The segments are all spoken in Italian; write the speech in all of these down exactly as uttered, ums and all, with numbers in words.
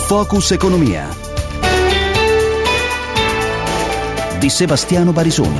Focus Economia di Sebastiano Barisoni.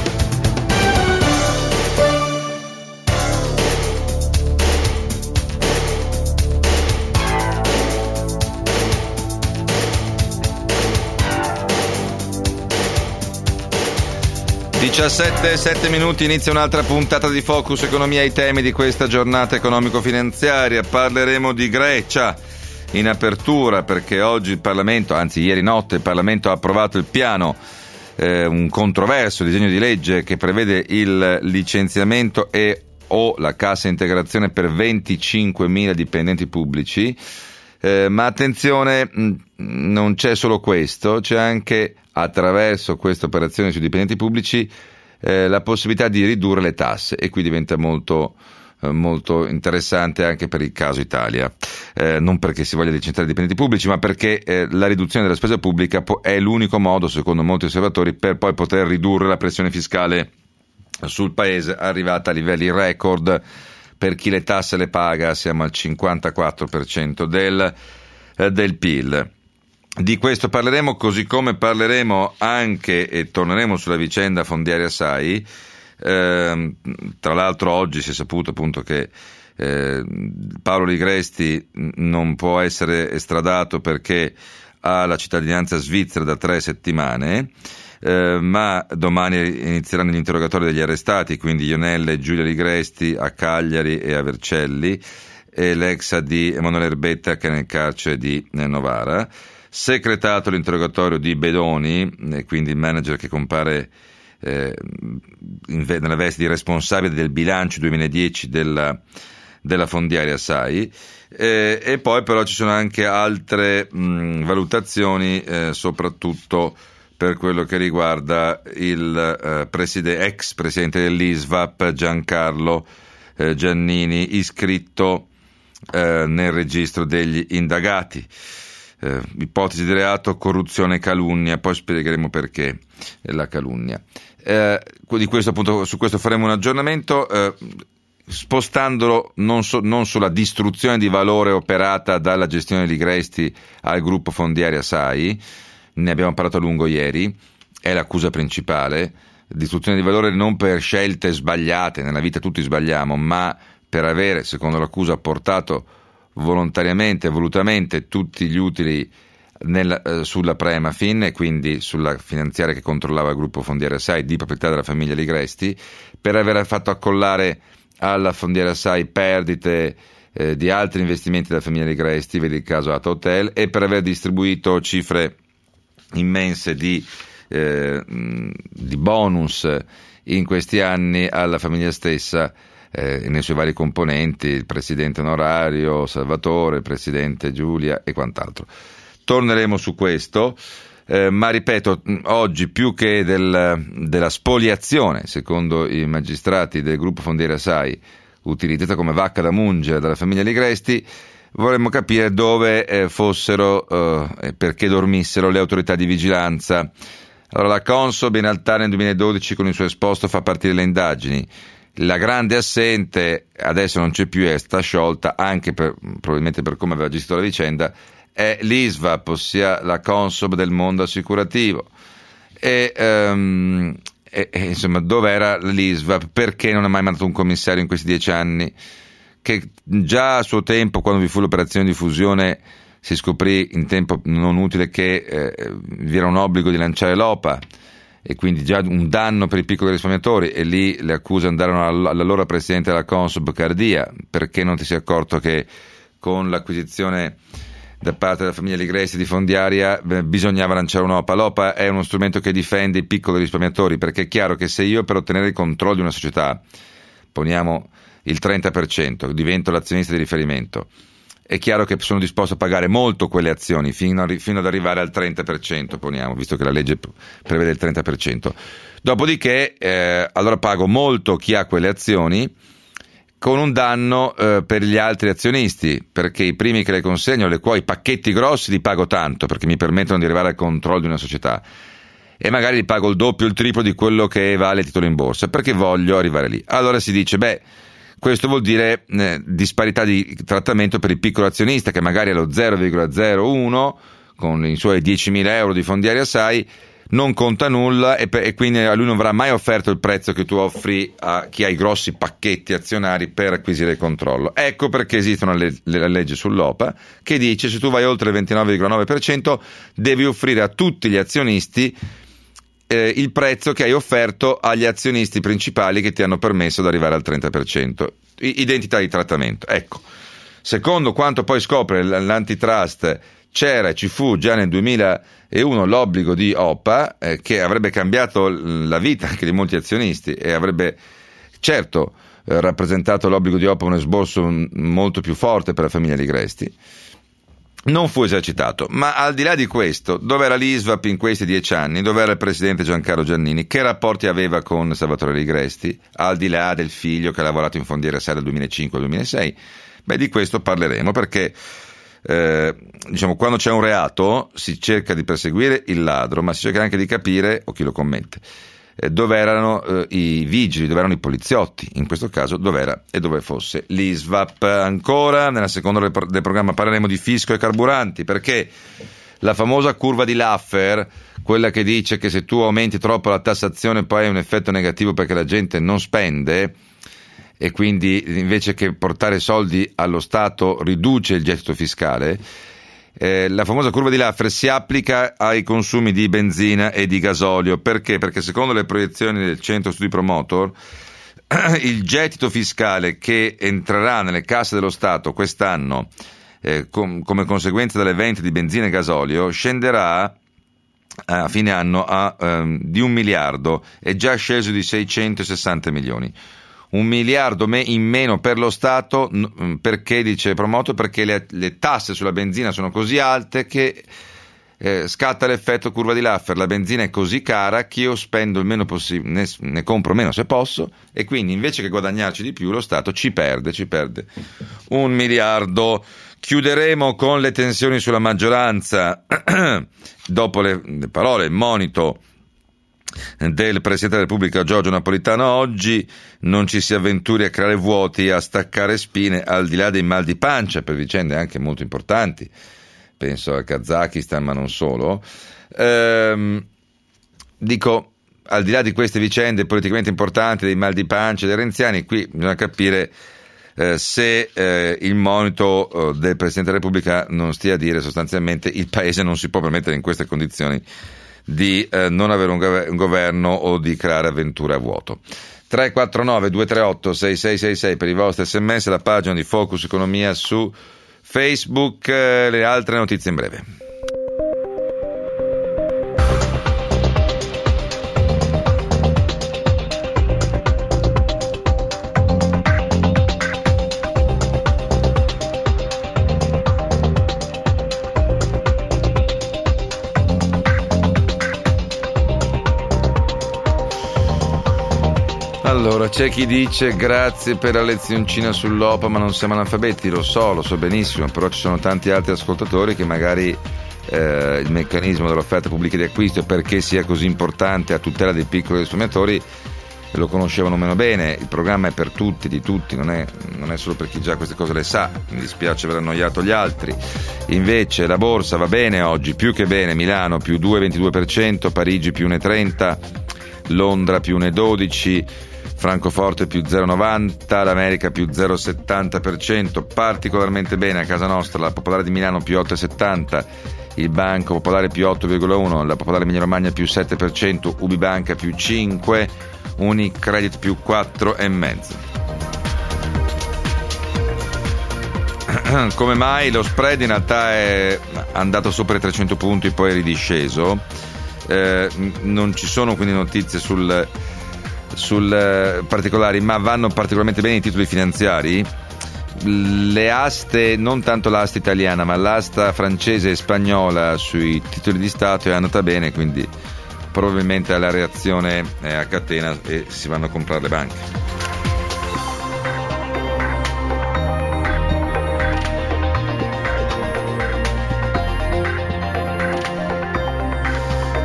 diciassette e sette minuti, inizia un'altra puntata di Focus Economia. I temi di questa giornata economico-finanziaria: parleremo di Grecia in apertura, perché oggi il Parlamento, anzi ieri notte il Parlamento ha approvato il piano, eh, un controverso disegno di legge che prevede il licenziamento e o la cassa integrazione per venticinquemila dipendenti pubblici. Eh, ma attenzione, mh, non c'è solo questo, c'è anche, attraverso questa operazione sui dipendenti pubblici, eh, la possibilità di ridurre le tasse, e qui diventa molto, eh, molto interessante anche per il caso Italia, eh, non perché si voglia licenziare i dipendenti pubblici, ma perché eh, la riduzione della spesa pubblica po- è l'unico modo, secondo molti osservatori, per poi poter ridurre la pressione fiscale sul paese, arrivata a livelli record. Per chi le tasse le paga siamo al cinquantaquattro per cento del, eh, del P I L. Di questo parleremo, così come parleremo anche e torneremo sulla vicenda Fondiaria Sai. Eh, tra l'altro oggi si è saputo appunto che eh, Paolo Ligresti non può essere estradato perché ha la cittadinanza svizzera da tre settimane. Eh, ma domani inizieranno gli interrogatori degli arrestati, quindi Ionella e Giulia Ligresti a Cagliari e a Vercelli, e l'ex A D Emanuele Erbetta che è nel carcere di Novara. Secretato l'interrogatorio di Bedoni, eh, quindi il manager che compare eh, in, nella veste di responsabile del bilancio duemiladieci della, della Fondiaria Sai. Eh, e poi però ci sono anche altre mh, valutazioni, eh, soprattutto per quello che riguarda il eh, preside, ex presidente dell'I S V A P Giancarlo eh, Giannini, iscritto eh, nel registro degli indagati. Eh, ipotesi di reato, corruzione e calunnia, poi spiegheremo perché la calunnia. Eh, di questo appunto, su questo faremo un aggiornamento, eh, spostandolo non, so, non sulla distruzione di valore operata dalla gestione di Ligresti al gruppo Fondiaria Sai. Ne abbiamo parlato a lungo ieri, è l'accusa principale, distruzione di valore non per scelte sbagliate, nella vita tutti sbagliamo, ma per avere, secondo l'accusa, portato volontariamente, volutamente tutti gli utili nel, eh, sulla Prema Fin, e quindi sulla finanziaria che controllava il gruppo Fondiaria Sai di proprietà della famiglia Ligresti, per aver fatto accollare alla Fondiaria Sai perdite eh, di altri investimenti della famiglia Ligresti, vedi il caso Ata Hotel, e per aver distribuito cifre immense di, eh, di bonus in questi anni alla famiglia stessa, eh, nei suoi vari componenti, il presidente onorario Salvatore, il presidente Giulia e quant'altro. Torneremo su questo, eh, ma ripeto, oggi più che del, della spoliazione, secondo i magistrati del gruppo Fondiaria Sai, utilizzata come vacca da mungere dalla famiglia Ligresti, vorremmo capire dove eh, fossero e eh, perché dormissero le autorità di vigilanza. Allora, la Consob in realtà nel duemiladodici con il suo esposto fa partire le indagini. La grande assente, adesso non c'è più, è stata sciolta anche per, probabilmente per come aveva gestito la vicenda, è l'I S V A P, ossia la Consob del mondo assicurativo. E, um, e, e insomma, dove era l'I S V A P? Perché non ha mai mandato un commissario in questi dieci anni? Che già a suo tempo, quando vi fu l'operazione di fusione, si scoprì in tempo non utile che eh, vi era un obbligo di lanciare l'O P A, e quindi già un danno per i piccoli risparmiatori, e lì le accuse andarono all'allora presidente della Consob Cardia: perché non ti sei accorto che con l'acquisizione da parte della famiglia Ligresti di Fondiaria beh, bisognava lanciare un'O P A? L'O P A è uno strumento che difende i piccoli risparmiatori, perché è chiaro che se io, per ottenere il controllo di una società, poniamo il trenta per cento, divento l'azionista di riferimento, è chiaro che sono disposto a pagare molto quelle azioni fino, a, fino ad arrivare al trenta per cento, poniamo, visto che la legge prevede il trenta per cento. Dopodiché eh, allora pago molto chi ha quelle azioni, con un danno eh, per gli altri azionisti, perché i primi che le consegno, le quali i pacchetti grossi li pago tanto perché mi permettono di arrivare al controllo di una società, e magari li pago il doppio, il triplo di quello che vale il titolo in borsa, perché voglio arrivare lì. Allora si dice, beh, questo vuol dire eh, disparità di trattamento per il piccolo azionista che magari è lo zero virgola zero uno con i suoi diecimila euro di fondiaria S A I, non conta nulla e, pe- e quindi a lui non verrà mai offerto il prezzo che tu offri a chi ha i grossi pacchetti azionari per acquisire il controllo. Ecco perché esistono le, le, la legge sull'O P A che dice se tu vai oltre il ventinove virgola nove per cento devi offrire a tutti gli azionisti eh, il prezzo che hai offerto agli azionisti principali che ti hanno permesso di arrivare al trenta per cento. I- identità di trattamento. Ecco, secondo quanto poi scopre l'antitrust, c'era e ci fu già nel duemilauno l'obbligo di O P A eh, che avrebbe cambiato la vita anche di molti azionisti e avrebbe certo eh, rappresentato l'obbligo di O P A un esborso m- molto più forte per la famiglia Ligresti. Non fu esercitato, ma al di là di questo, dov'era l'I S V A P in questi dieci anni? Dov'era il presidente Giancarlo Giannini? Che rapporti aveva con Salvatore Ligresti? Al di là del figlio che ha lavorato in Fondiera S A I dal duemilacinque al duemilasei? Beh, di questo parleremo perché Eh, diciamo, quando c'è un reato si cerca di perseguire il ladro, ma si cerca anche di capire, o chi lo commette, eh, dove erano eh, i vigili, dove erano i poliziotti, in questo caso dove era e dove fosse l'I S V A P. Ancora, nella seconda del, del programma parleremo di fisco e carburanti, perché la famosa curva di Laffer, quella che dice che se tu aumenti troppo la tassazione poi hai un effetto negativo perché la gente non spende, e quindi invece che portare soldi allo Stato riduce il gettito fiscale, eh, la famosa curva di Laffer si applica ai consumi di benzina e di gasolio. Perché? Perché secondo le proiezioni del Centro Studi Promotor il gettito fiscale che entrerà nelle casse dello Stato quest'anno eh, com- come conseguenza delle vendite di benzina e gasolio scenderà a fine anno a ehm, di un miliardo, è già sceso di seicentosessanta milioni. Un miliardo me- in meno per lo Stato, n- perché dice Promoto? Perché le, le tasse sulla benzina sono così alte che eh, scatta l'effetto curva di Laffer. La benzina è così cara che io spendo il meno possibile, ne, ne compro meno se posso, e quindi invece che guadagnarci di più lo Stato ci perde, ci perde un miliardo. Chiuderemo con le tensioni sulla maggioranza dopo le, le parole, il monito del Presidente della Repubblica Giorgio Napolitano oggi: non ci si avventuri a creare vuoti e a staccare spine al di là dei mal di pancia per vicende anche molto importanti, penso al Kazakistan ma non solo. Ehm, dico, al di là di queste vicende politicamente importanti, dei mal di pancia dei renziani, qui bisogna capire eh, se eh, il monito eh, del Presidente della Repubblica non stia a dire sostanzialmente il Paese non si può permettere in queste condizioni di eh, non avere un, gov- un governo o di creare avventure a vuoto. tre quattro nove due tre otto sei sei sei sei per i vostri sms, la pagina di Focus Economia su Facebook, eh, le altre notizie in breve. Allora, c'è chi dice grazie per la lezioncina sull'O P A, ma non siamo analfabeti, lo so, lo so benissimo, però ci sono tanti altri ascoltatori che magari eh, il meccanismo dell'offerta pubblica di acquisto, perché sia così importante a tutela dei piccoli risparmiatori, lo conoscevano meno bene. Il programma è per tutti, di tutti, non è, non è solo per chi già queste cose le sa. Mi dispiace aver annoiato gli altri. Invece la borsa va bene oggi, più che bene. Milano più due virgola ventidue per cento, Parigi più uno virgola trenta, Londra più uno virgola dodici, Francoforte più zero virgola novanta, l'America più zero virgola settanta per cento. Particolarmente bene a casa nostra la Popolare di Milano più otto virgola settanta, il Banco Popolare più otto virgola uno, la Popolare Emilia Romagna più sette per cento, Ubibanca più cinque, Unicredit più quattro virgola cinque. Come mai? Lo spread in realtà è andato sopra i trecento punti, poi è ridisceso. Eh, non ci sono quindi notizie sul sul eh, particolari, ma vanno particolarmente bene i titoli finanziari. Le aste, non tanto l'asta italiana ma l'asta francese e spagnola sui titoli di Stato è andata bene, quindi probabilmente la reazione è a catena e si vanno a comprare le banche.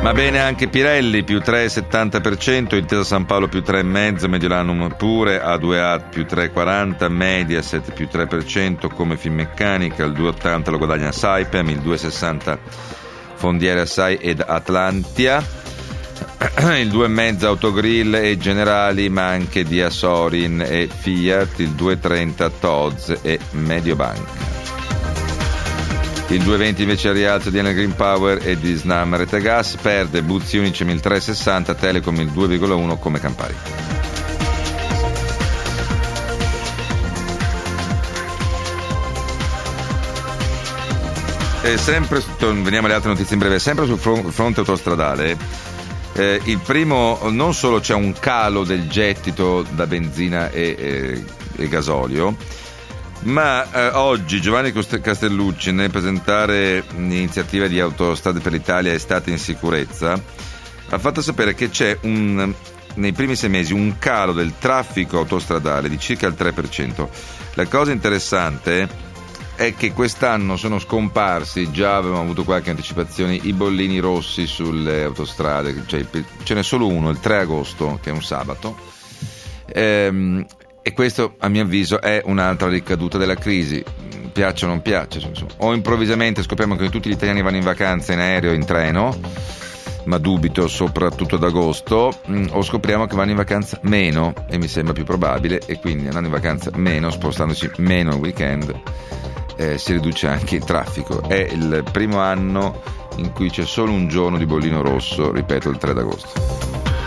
Ma bene anche Pirelli, più tre virgola settanta per cento, Intesa San Paolo più tre virgola cinque per cento, Mediolanum pure, A due A più tre virgola quaranta, Mediaset più tre per cento, come Finmeccanica, il due virgola ottanta lo guadagna Saipem, il due virgola sessanta Fondiere Assai ed Atlantia, il due virgola cinque Autogrill e Generali, ma anche Diasorin e Fiat, il due virgola trenta Tod's e Mediobanca. Il due virgola venti invece al rialzo di Enel Green Power e di Snam Rete Gas, perde Buzzi Unicem il tre virgola sessanta, Telecom il due virgola uno come Campari. E sempre, veniamo alle altre notizie in breve, sempre sul fronte autostradale, eh, il primo, non solo c'è un calo del gettito da benzina e, e, e gasolio, ma eh, oggi Giovanni Castellucci, nel presentare l'iniziativa di Autostrade per l'Italia Estate in Sicurezza, ha fatto sapere che c'è un, nei primi sei mesi un calo del traffico autostradale di circa il tre per cento. La cosa interessante è che quest'anno sono scomparsi, già avevamo avuto qualche anticipazione, i bollini rossi sulle autostrade, cioè ce n'è solo uno, il tre agosto, che è un sabato. Ehm, E questo, a mio avviso, è un'altra ricaduta della crisi, piaccia o non piaccia. O improvvisamente scopriamo che tutti gli italiani vanno in vacanza in aereo o in treno, ma dubito soprattutto ad agosto, o scopriamo che vanno in vacanza meno, e mi sembra più probabile, e quindi andando in vacanza meno, spostandosi meno il weekend, eh, si riduce anche il traffico. È il primo anno in cui c'è solo un giorno di bollino rosso, ripeto, il tre d'agosto.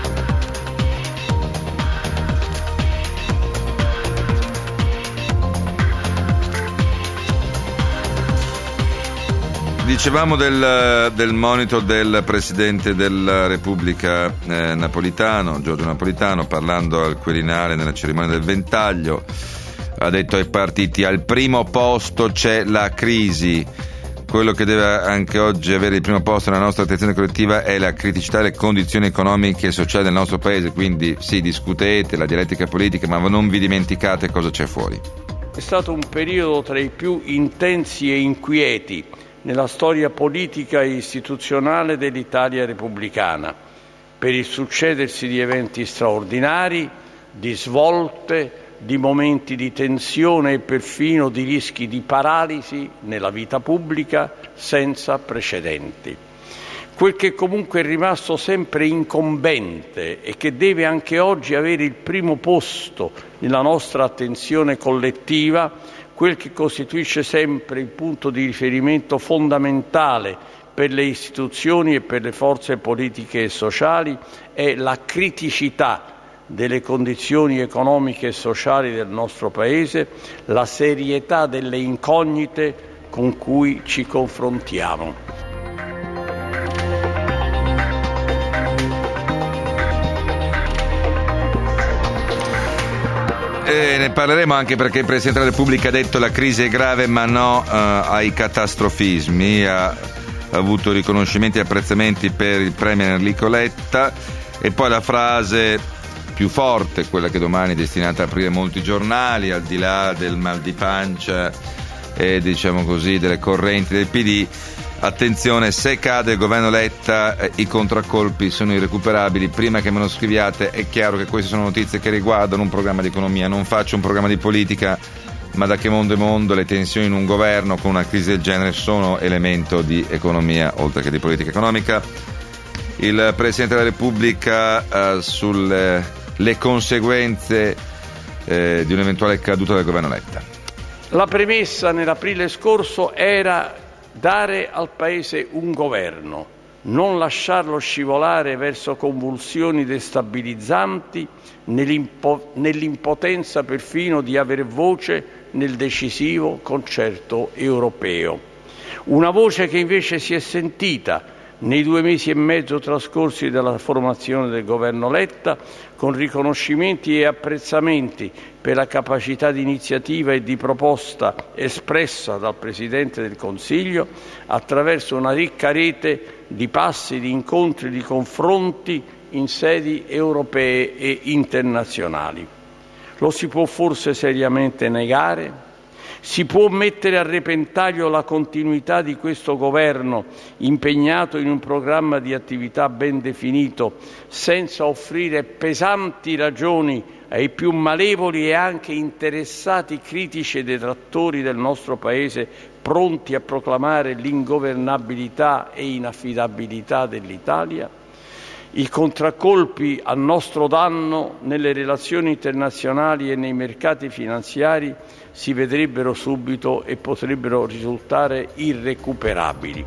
Dicevamo del, del monito del Presidente della Repubblica eh, Napolitano, Giorgio Napolitano, parlando al Quirinale nella cerimonia del Ventaglio, ha detto ai partiti: al primo posto c'è la crisi. Quello che deve anche oggi avere il primo posto nella nostra attenzione collettiva è la criticità delle condizioni economiche e sociali del nostro paese, quindi sì, discutete la dialettica politica, ma non vi dimenticate cosa c'è fuori. È stato un periodo tra i più intensi e inquieti nella storia politica e istituzionale dell'Italia repubblicana, per il succedersi di eventi straordinari, di svolte, di momenti di tensione e perfino di rischi di paralisi nella vita pubblica senza precedenti. Quel che comunque è rimasto sempre incombente e che deve anche oggi avere il primo posto nella nostra attenzione collettiva, quel che costituisce sempre il punto di riferimento fondamentale per le istituzioni e per le forze politiche e sociali, è la criticità delle condizioni economiche e sociali del nostro Paese, la serietà delle incognite con cui ci confrontiamo. E ne parleremo anche perché il Presidente della Repubblica ha detto la crisi è grave ma no uh, ai catastrofismi, ha, ha avuto riconoscimenti e apprezzamenti per il Premier Enrico Letta, e poi la frase più forte, quella che domani è destinata a aprire molti giornali, al di là del mal di pancia e diciamo così delle correnti del P D: attenzione, se cade il governo Letta eh, i contraccolpi sono irrecuperabili. Prima che me lo scriviate, è chiaro che queste sono notizie che riguardano un programma di economia, non faccio un programma di politica, ma da che mondo è mondo le tensioni in un governo con una crisi del genere sono elemento di economia oltre che di politica economica. Il Presidente della Repubblica eh, sulle le conseguenze eh, di un'eventuale caduta del governo Letta. La premessa nell'aprile scorso era dare al Paese un governo, non lasciarlo scivolare verso convulsioni destabilizzanti, nell'impo- nell'impotenza perfino di aver voce nel decisivo concerto europeo. Una voce che invece si è sentita nei due mesi e mezzo trascorsi dalla formazione del governo Letta, con riconoscimenti e apprezzamenti per la capacità di iniziativa e di proposta espressa dal Presidente del Consiglio, attraverso una ricca rete di passi, di incontri, di confronti in sedi europee e internazionali. Lo si può forse seriamente negare? Si può mettere a repentaglio la continuità di questo governo impegnato in un programma di attività ben definito senza offrire pesanti ragioni ai più malevoli e anche interessati critici e detrattori del nostro Paese pronti a proclamare l'ingovernabilità e inaffidabilità dell'Italia? I contraccolpi a nostro danno nelle relazioni internazionali e nei mercati finanziari si vedrebbero subito e potrebbero risultare irrecuperabili.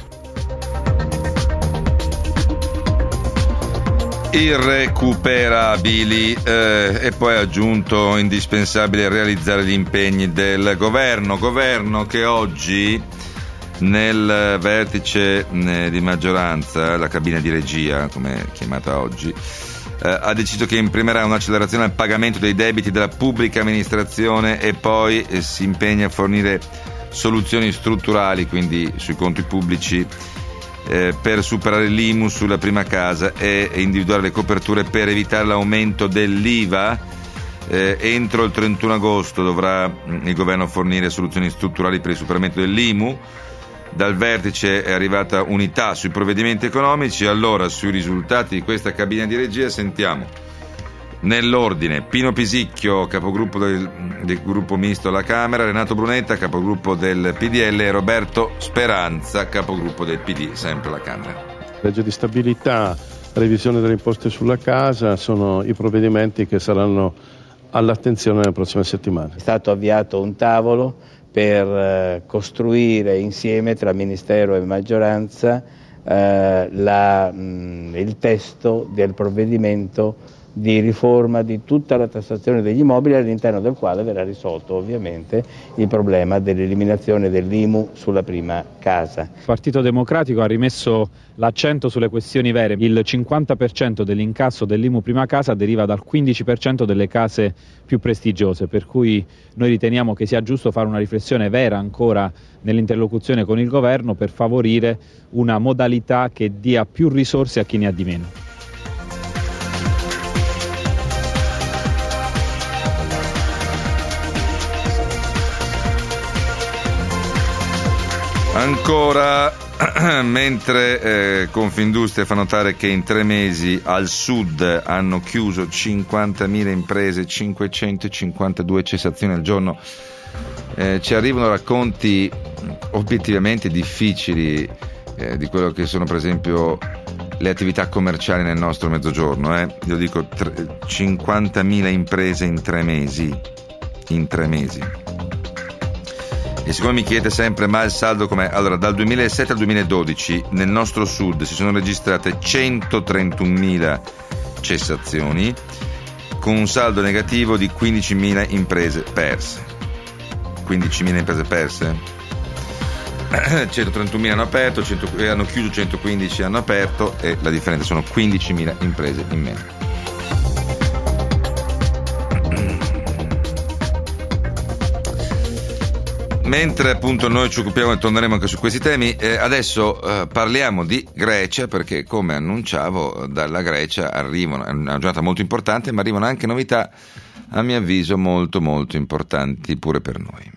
Irrecuperabili eh, e poi ha aggiunto indispensabile realizzare gli impegni del governo, governo che oggi nel vertice di maggioranza, la cabina di regia come è chiamata oggi, eh, ha deciso che imprimerà un'accelerazione al pagamento dei debiti della pubblica amministrazione e poi eh, si impegna a fornire soluzioni strutturali, quindi sui conti pubblici, eh, per superare l'I M U sulla prima casa e individuare le coperture per evitare l'aumento dell'I V A. Eh, entro il trentuno agosto dovrà mh, il governo fornire soluzioni strutturali per il superamento dell'I M U. Dal vertice è arrivata unità sui provvedimenti economici. Allora, sui risultati di questa cabina di regia sentiamo nell'ordine Pino Pisicchio, capogruppo del, del gruppo misto alla Camera, Renato Brunetta, capogruppo del P D L, e Roberto Speranza, capogruppo del P D, sempre alla Camera. Legge di stabilità, revisione delle imposte sulla casa sono i provvedimenti che saranno all'attenzione nelle prossime settimane. È stato avviato un tavolo per costruire insieme tra Ministero e maggioranza eh, la, mh, il testo del provvedimento di riforma di tutta la tassazione degli immobili, all'interno del quale verrà risolto ovviamente il problema dell'eliminazione dell'I M U sulla prima casa. Il Partito Democratico ha rimesso l'accento sulle questioni vere. Il cinquanta per cento dell'incasso dell'I M U prima casa deriva dal quindici per cento delle case più prestigiose, per cui noi riteniamo che sia giusto fare una riflessione vera ancora nell'interlocuzione con il governo per favorire una modalità che dia più risorse a chi ne ha di meno. Ancora, mentre eh, Confindustria fa notare che in tre mesi al sud hanno chiuso cinquantamila imprese, cinquecentocinquantadue cessazioni al giorno, eh, ci arrivano racconti obiettivamente difficili eh, di quello che sono per esempio le attività commerciali nel nostro mezzogiorno. Eh. Io dico tre, cinquantamila imprese in tre mesi, in tre mesi. E siccome mi chiedete sempre ma il saldo com'è, allora dal duemilasette al duemiladodici nel nostro sud si sono registrate centotrentunomila cessazioni con un saldo negativo di quindicimila imprese perse. quindicimila imprese perse? centotrentunomila hanno aperto, cento, hanno chiuso, centoquindici hanno aperto, e la differenza sono quindicimila imprese in meno. Mentre appunto noi ci occupiamo e torneremo anche su questi temi, eh, adesso eh, parliamo di Grecia, perché come annunciavo dalla Grecia arrivano, è una giornata molto importante, ma arrivano anche novità a mio avviso molto molto importanti pure per noi.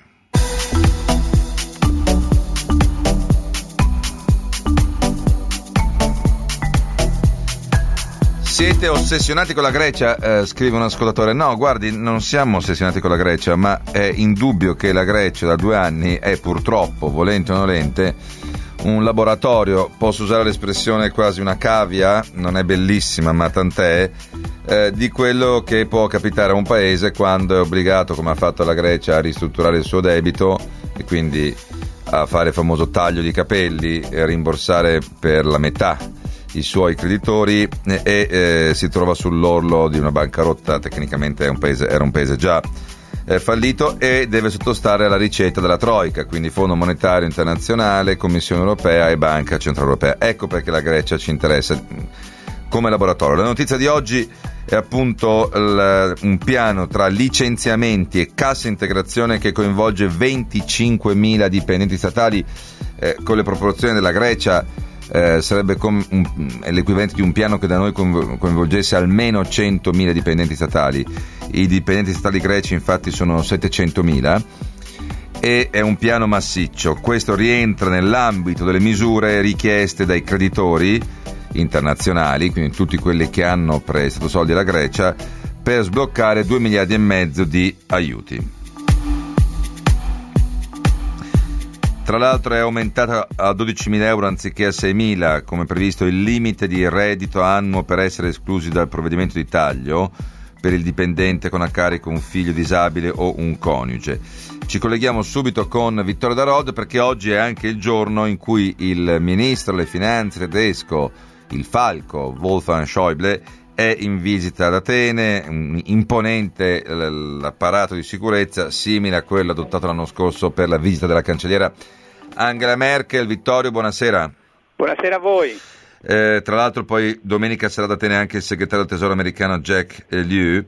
Siete ossessionati con la Grecia? Eh, scrive un ascoltatore. No, guardi, non siamo ossessionati con la Grecia, ma è indubbio che la Grecia da due anni è purtroppo, volente o nolente, un laboratorio, posso usare l'espressione quasi una cavia, non è bellissima ma tant'è, eh, di quello che può capitare a un paese quando è obbligato, come ha fatto la Grecia, a ristrutturare il suo debito e quindi a fare il famoso taglio di capelli e a rimborsare per la metà i suoi creditori e eh, si trova sull'orlo di una bancarotta. Tecnicamente è un paese, era un paese già eh, fallito e deve sottostare alla ricetta della Troika, quindi Fondo Monetario Internazionale, Commissione Europea e Banca Centrale Europea. Ecco perché la Grecia ci interessa come laboratorio. La notizia di oggi è appunto il, un piano tra licenziamenti e cassa integrazione che coinvolge venticinquemila dipendenti statali, eh, con le proporzioni della Grecia. Eh, sarebbe com- un, l'equivalente di un piano che da noi coinvolgesse almeno centomila dipendenti statali. I dipendenti statali greci infatti sono settecentomila e è un piano massiccio. Questo rientra nell'ambito delle misure richieste dai creditori internazionali, quindi tutti quelli che hanno prestato soldi alla Grecia, per sbloccare due miliardi e mezzo di aiuti. Tra l'altro è aumentato a dodicimila euro anziché a seimila, come previsto, il limite di reddito annuo per essere esclusi dal provvedimento di taglio per il dipendente con a carico un figlio disabile o un coniuge. Ci colleghiamo subito con Vittorio Darod, perché oggi è anche il giorno in cui il ministro delle finanze tedesco, il falco Wolfgang Schäuble, è in visita ad Atene, un imponente l'apparato di sicurezza simile a quello adottato l'anno scorso per la visita della cancelliera Angela Merkel. Vittorio, buonasera. Buonasera a voi. Eh, tra l'altro poi domenica sarà ad Atene anche il segretario del tesoro americano Jack Lew,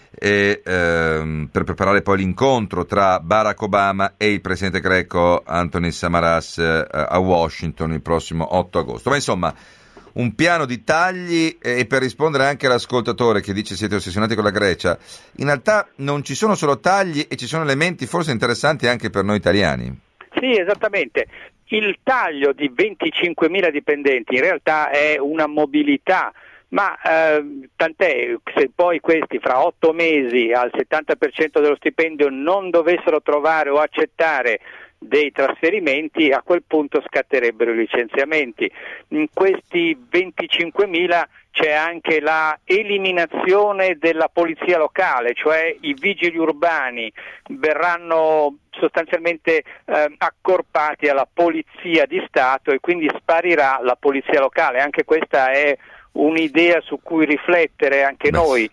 e, ehm, per preparare poi l'incontro tra Barack Obama e il presidente greco Antonis Samaras eh, a Washington il prossimo otto agosto. Ma insomma, un piano di tagli, e per rispondere anche all'ascoltatore che dice siete ossessionati con la Grecia, in realtà non ci sono solo tagli e ci sono elementi forse interessanti anche per noi italiani. Sì, esattamente. Il taglio di venticinquemila dipendenti in realtà è una mobilità, ma eh, tant'è, se poi questi fra otto mesi al settanta per cento dello stipendio non dovessero trovare o accettare dei trasferimenti, a quel punto scatterebbero i licenziamenti. In questi venticinquemila c'è anche la eliminazione della polizia locale, cioè i vigili urbani verranno sostanzialmente eh, accorpati alla polizia di Stato e quindi sparirà la polizia locale. Anche questa è un'idea su cui riflettere anche Beh. noi.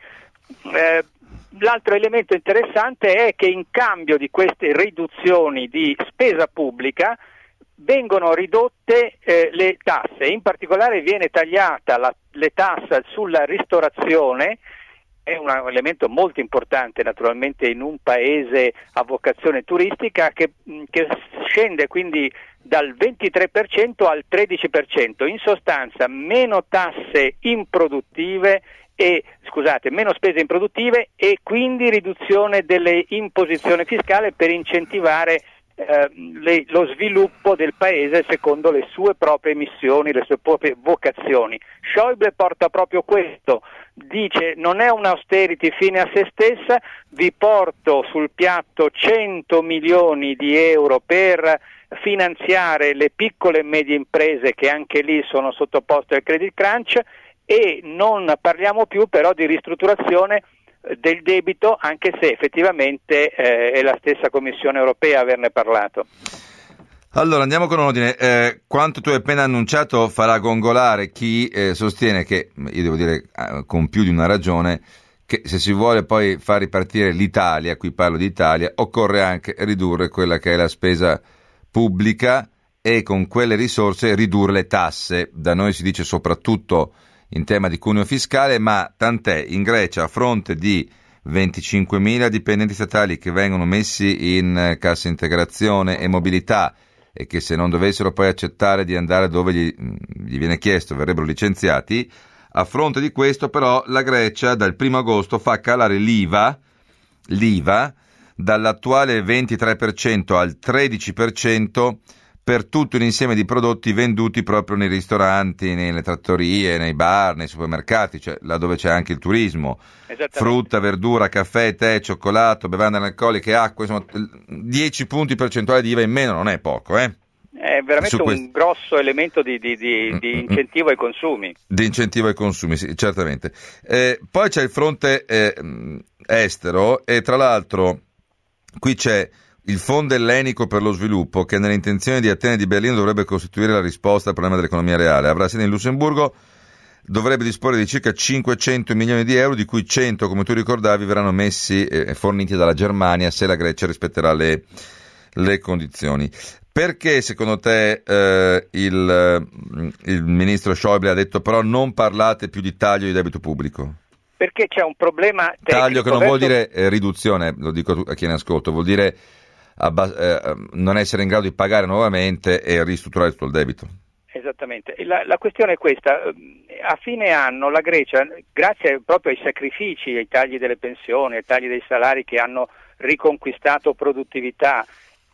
Eh, L'altro elemento interessante è che in cambio di queste riduzioni di spesa pubblica vengono ridotte eh, le tasse, in particolare viene tagliata la, le tasse sulla ristorazione. È un elemento molto importante naturalmente in un paese a vocazione turistica che, che scende quindi dal ventitré per cento al tredici per cento, in sostanza meno tasse improduttive e scusate, meno spese improduttive e quindi riduzione delle imposizioni fiscali per incentivare eh, le, lo sviluppo del paese secondo le sue proprie missioni, le sue proprie vocazioni. Schäuble porta proprio questo, dice non è un austerity fine a se stessa, vi porto sul piatto cento milioni di euro per finanziare le piccole e medie imprese che anche lì sono sottoposte al credit crunch, e non parliamo più però di ristrutturazione del debito, anche se effettivamente eh, è la stessa Commissione europea a averne parlato. Allora andiamo con ordine. Eh, quanto tu hai appena annunciato farà gongolare chi eh, sostiene che, io devo dire eh, con più di una ragione, che se si vuole poi far ripartire l'Italia, qui parlo di Italia, occorre anche ridurre quella che è la spesa pubblica e con quelle risorse ridurre le tasse. Da noi si dice soprattutto in tema di cuneo fiscale, ma tant'è, in Grecia a fronte di venticinquemila dipendenti statali che vengono messi in cassa integrazione e mobilità e che se non dovessero poi accettare di andare dove gli, gli viene chiesto verrebbero licenziati, a fronte di questo però la Grecia dal primo agosto fa calare l'I V A, l'I V A dall'attuale ventitré per cento al tredici per cento per tutto un insieme di prodotti venduti proprio nei ristoranti, nelle trattorie, nei bar, nei supermercati, cioè là dove c'è anche il turismo, frutta, verdura, caffè, tè, cioccolato, bevande analcoliche, acqua, insomma dieci punti percentuali di I V A in meno non è poco, eh? È veramente un quest... grosso elemento di, di, di, di incentivo ai consumi. Di incentivo ai consumi, sì, certamente. Eh, poi c'è il fronte eh, estero e tra l'altro qui c'è il Fondo Ellenico per lo Sviluppo, che nelle intenzioni di Atene e di Berlino dovrebbe costituire la risposta al problema dell'economia reale. Avrà sede in Lussemburgo, dovrebbe disporre di circa cinquecento milioni di euro, di cui cento, come tu ricordavi, verranno messi e eh, forniti dalla Germania se la Grecia rispetterà le, le condizioni. Perché secondo te eh, il, il ministro Schäuble ha detto però non parlate più di taglio di debito pubblico? Perché c'è un problema tecnico. Taglio che non verso... vuol dire eh, riduzione, lo dico a chi ne ascolta, vuol dire Abbas- eh, non essere in grado di pagare nuovamente e ristrutturare tutto il debito. Esattamente, la, la questione è questa: a fine anno la Grecia, grazie proprio ai sacrifici, ai tagli delle pensioni, ai tagli dei salari che hanno riconquistato produttività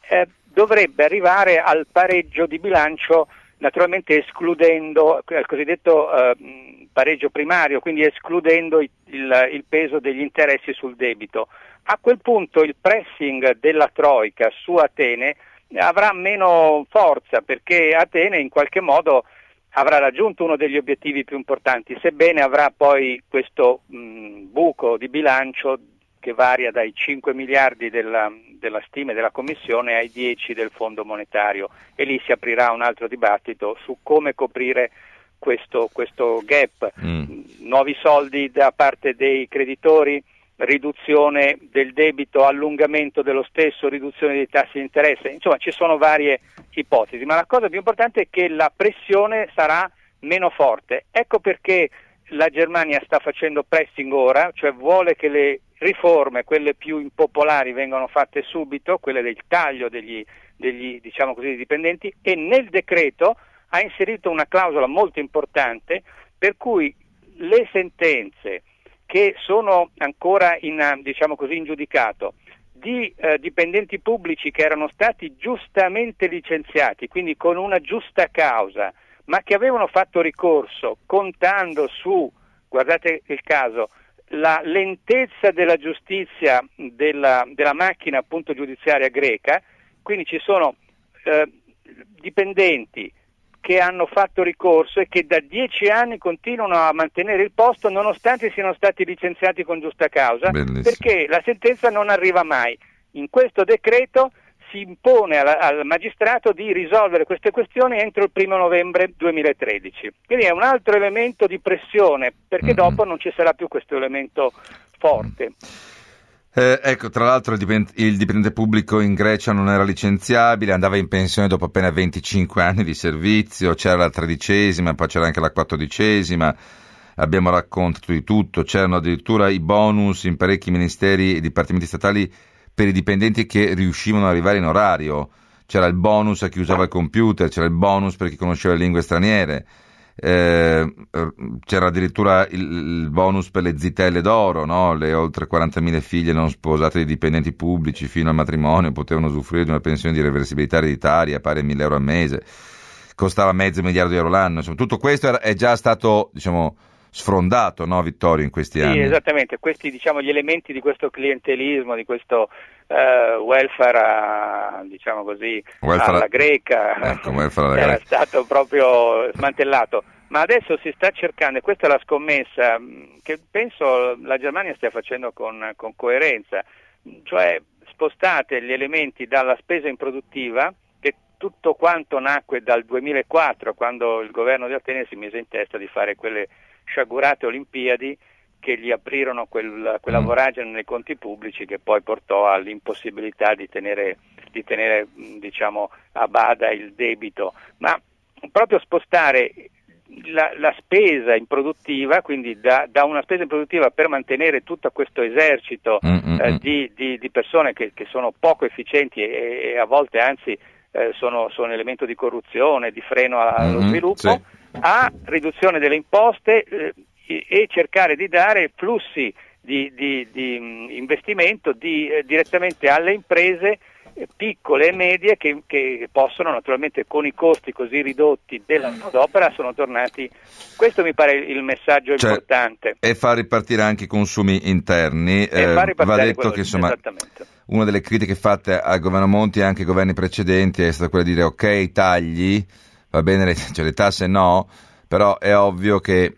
eh, dovrebbe arrivare al pareggio di bilancio, naturalmente escludendo il cosiddetto eh, pareggio primario, quindi escludendo il, il, il peso degli interessi sul debito. A quel punto il pressing della Troika su Atene avrà meno forza, perché Atene in qualche modo avrà raggiunto uno degli obiettivi più importanti, sebbene avrà poi questo mh, buco di bilancio che varia dai cinque miliardi della, della stima della Commissione ai dieci del Fondo monetario, e lì si aprirà un altro dibattito su come coprire questo, questo gap, mm. nuovi soldi da parte dei creditori, riduzione del debito, allungamento dello stesso, riduzione dei tassi di interesse, insomma ci sono varie ipotesi, ma la cosa più importante è che la pressione sarà meno forte. Ecco perché la Germania sta facendo pressing ora, cioè vuole che le riforme, quelle più impopolari, vengano fatte subito, quelle del taglio degli, degli diciamo così, dipendenti, e nel decreto ha inserito una clausola molto importante per cui le sentenze che sono ancora in, diciamo così, in giudicato di eh, dipendenti pubblici che erano stati giustamente licenziati, quindi con una giusta causa, ma che avevano fatto ricorso contando su, guardate il caso, la lentezza della giustizia della, della macchina appunto giudiziaria greca, quindi ci sono eh, dipendenti che hanno fatto ricorso e che da dieci anni continuano a mantenere il posto nonostante siano stati licenziati con giusta causa. Bellissimo. Perché la sentenza non arriva mai. In questo decreto si impone al, al magistrato di risolvere queste questioni entro il primo novembre duemilatredici. Quindi è un altro elemento di pressione, perché mm-hmm. dopo non ci sarà più questo elemento forte. Eh, ecco, tra l'altro il dipendente, il dipendente pubblico in Grecia non era licenziabile, andava in pensione dopo appena venticinque anni di servizio, c'era la tredicesima, poi c'era anche la quattordicesima, abbiamo raccontato di tutto, c'erano addirittura i bonus in parecchi ministeri e dipartimenti statali per i dipendenti che riuscivano ad arrivare in orario, c'era il bonus a chi usava il computer, c'era il bonus per chi conosceva le lingue straniere. Eh, c'era addirittura il, il bonus per le zitelle d'oro, no? Le oltre quarantamila figlie non sposate di dipendenti pubblici fino al matrimonio potevano usufruire di una pensione di reversibilità ereditaria pari a mille euro al mese, costava mezzo miliardo di euro l'anno. Insomma, tutto questo era, è già stato, diciamo, sfrondato, no, Vittorio, in questi sì, anni? Sì, esattamente, questi, diciamo, gli elementi di questo clientelismo, di questo uh, welfare, a, diciamo così, welfare alla greca, ecco, welfare alla era greca. stato proprio smantellato. Ma adesso si sta cercando, e questa è la scommessa che penso la Germania stia facendo con, con coerenza, cioè spostate gli elementi dalla spesa improduttiva, che tutto quanto nacque dal duemilaquattro, quando il governo di Atene si mise in testa di fare quelle sciagurate Olimpiadi che gli aprirono quel, quella voragine nei conti pubblici che poi portò all'impossibilità di tenere, di tenere diciamo, a bada il debito, ma proprio spostare La, la spesa improduttiva, quindi da, da una spesa improduttiva per mantenere tutto questo esercito mm-hmm. eh, di, di, di persone che, che sono poco efficienti e, e a volte anzi eh, sono, sono elemento di corruzione, di freno allo mm-hmm, sviluppo, sì. a riduzione delle imposte eh, e cercare di dare flussi di, di, di investimento di, eh, direttamente alle imprese piccole e medie che, che possono naturalmente con i costi così ridotti della manodopera sono tornati. Questo mi pare il messaggio cioè, importante, e far ripartire anche i consumi interni. E eh, va detto che insomma una delle critiche fatte al governo Monti e anche ai governi precedenti è stata quella di dire ok tagli, va bene le, cioè, le tasse no, però è ovvio che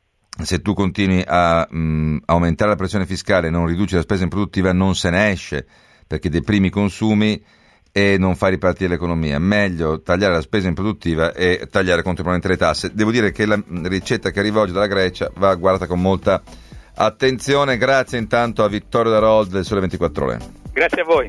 se tu continui a mh, aumentare la pressione fiscale e non riduci la spesa improduttiva non se ne esce, perché deprimi i consumi e non fai ripartire l'economia. Meglio tagliare la spesa improduttiva e tagliare contemporaneamente le tasse. Devo dire che la ricetta che arriva oggi dalla Grecia va guardata con molta attenzione. Grazie intanto a Vittorio Darold del Sole ventiquattro Ore. Grazie a voi.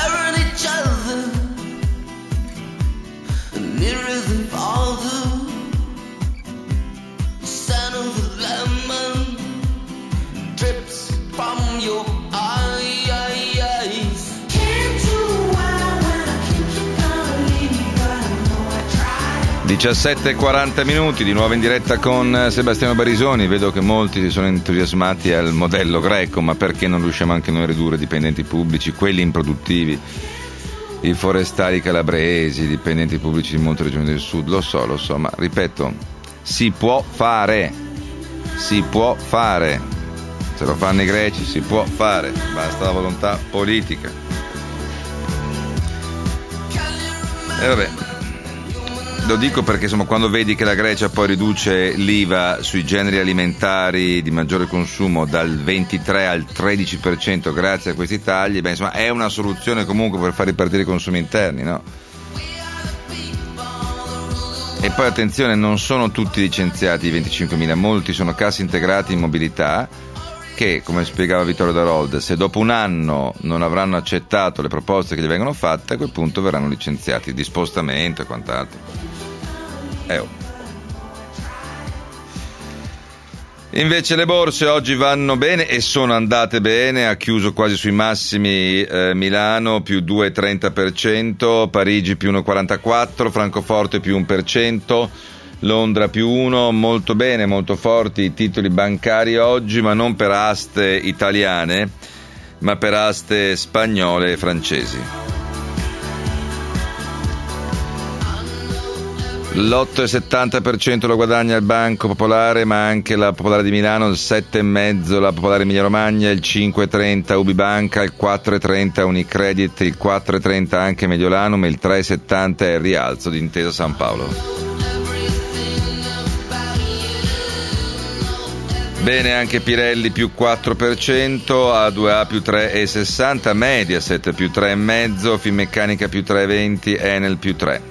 diciassette e quaranta minuti, di nuovo in diretta con Sebastiano Barisoni. Vedo che molti si sono entusiasmati al modello greco, ma perché non riusciamo anche noi a ridurre i dipendenti pubblici, quelli improduttivi? i forestali calabresi, i dipendenti pubblici di molte regioni del sud, lo so, lo so, ma ripeto, si può fare, si può fare, se lo fanno i greci si può fare, basta la volontà politica. E vabbè, lo dico perché insomma quando vedi che la Grecia poi riduce l'I V A sui generi alimentari di maggiore consumo dal ventitré al tredici per cento grazie a questi tagli, beh insomma è una soluzione comunque per far ripartire i consumi interni, no? E poi attenzione, non sono tutti licenziati i venticinquemila, molti sono cassi integrati in mobilità che, come spiegava Vittorio Darold, se dopo un anno non avranno accettato le proposte che gli vengono fatte, a quel punto verranno licenziati di spostamento e quant'altro. Eh, oh. Invece le borse oggi vanno bene e sono andate bene, ha chiuso quasi sui massimi eh, Milano più due virgola trenta per cento, Parigi più uno virgola quarantaquattro per cento, Francoforte più uno per cento, Londra più uno, molto bene, molto forti i titoli bancari oggi, ma non per aste italiane, ma per aste spagnole e francesi. L'otto virgola settanta per cento lo guadagna il Banco Popolare, ma anche la Popolare di Milano, il sette virgola cinque per cento la Popolare Emilia Romagna, il cinque virgola trenta Ubibanca, il quattro virgola trenta Unicredit, il quattro virgola trenta anche Mediolanum e il tre virgola settanta è il rialzo di Intesa San Paolo. Bene anche Pirelli più quattro per cento, A due A più tre virgola sessanta, Mediaset più tre virgola cinque, Finmeccanica più tre virgola venti, Enel più tre.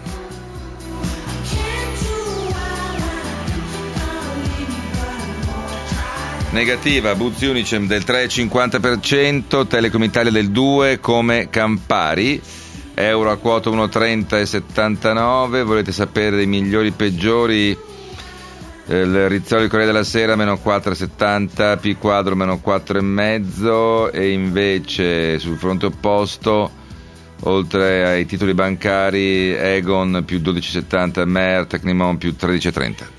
Negativa Buzzi Unicem del tre virgola cinquanta per cento, Telecom Italia del due per cento come Campari, Euro a quota uno virgola trenta e settantanove. Volete sapere dei migliori e peggiori? Il Rizzoli Corriere della Sera meno quattro virgola settanta, P Quadro meno quattro virgola cinque e invece sul fronte opposto, oltre ai titoli bancari, Egon più dodici virgola settanta, Mer, Tecnimont più tredici virgola trenta.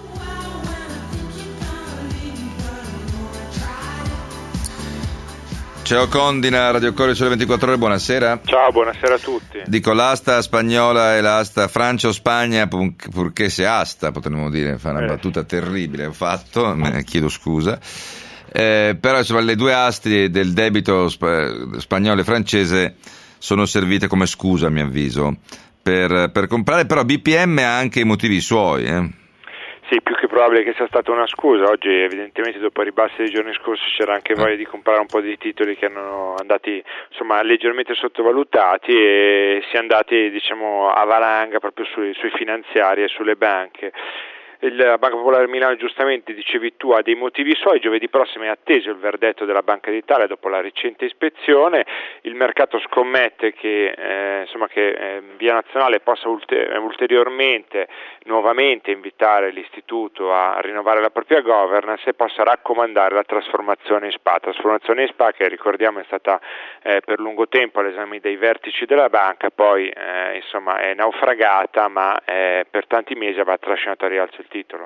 Ciao Condina, Radio Corriere Sole ventiquattro Ore, buonasera. Ciao, buonasera a tutti. Dico, l'asta spagnola e l'asta Francia o Spagna, purché se asta, potremmo dire, fa una eh. battuta terribile, ho fatto, me chiedo scusa. Eh, però insomma le due aste del debito sp- spagnolo e francese sono servite come scusa, a mio avviso, per, per comprare, però B P M ha anche i motivi suoi, eh. Sì, più che probabile che sia stata una scusa. Oggi evidentemente dopo i ribassi dei giorni scorsi c'era anche voglia di comprare un po' di titoli che erano andati insomma leggermente sottovalutati e si è andati diciamo a valanga proprio sui, sui finanziari e sulle banche. Il Banca Popolare Milano, giustamente dicevi tu, ha dei motivi suoi. Giovedì prossimo è atteso il verdetto della Banca d'Italia dopo la recente ispezione. Il mercato scommette che eh, insomma che eh, Via Nazionale possa ulter- ulteriormente nuovamente invitare l'istituto a rinnovare la propria governance e possa raccomandare la trasformazione in S P A. Trasformazione in S P A che ricordiamo è stata eh, per lungo tempo all'esame dei vertici della banca, poi eh, insomma è naufragata, ma eh, per tanti mesi aveva trascinato a rialzo il titolo.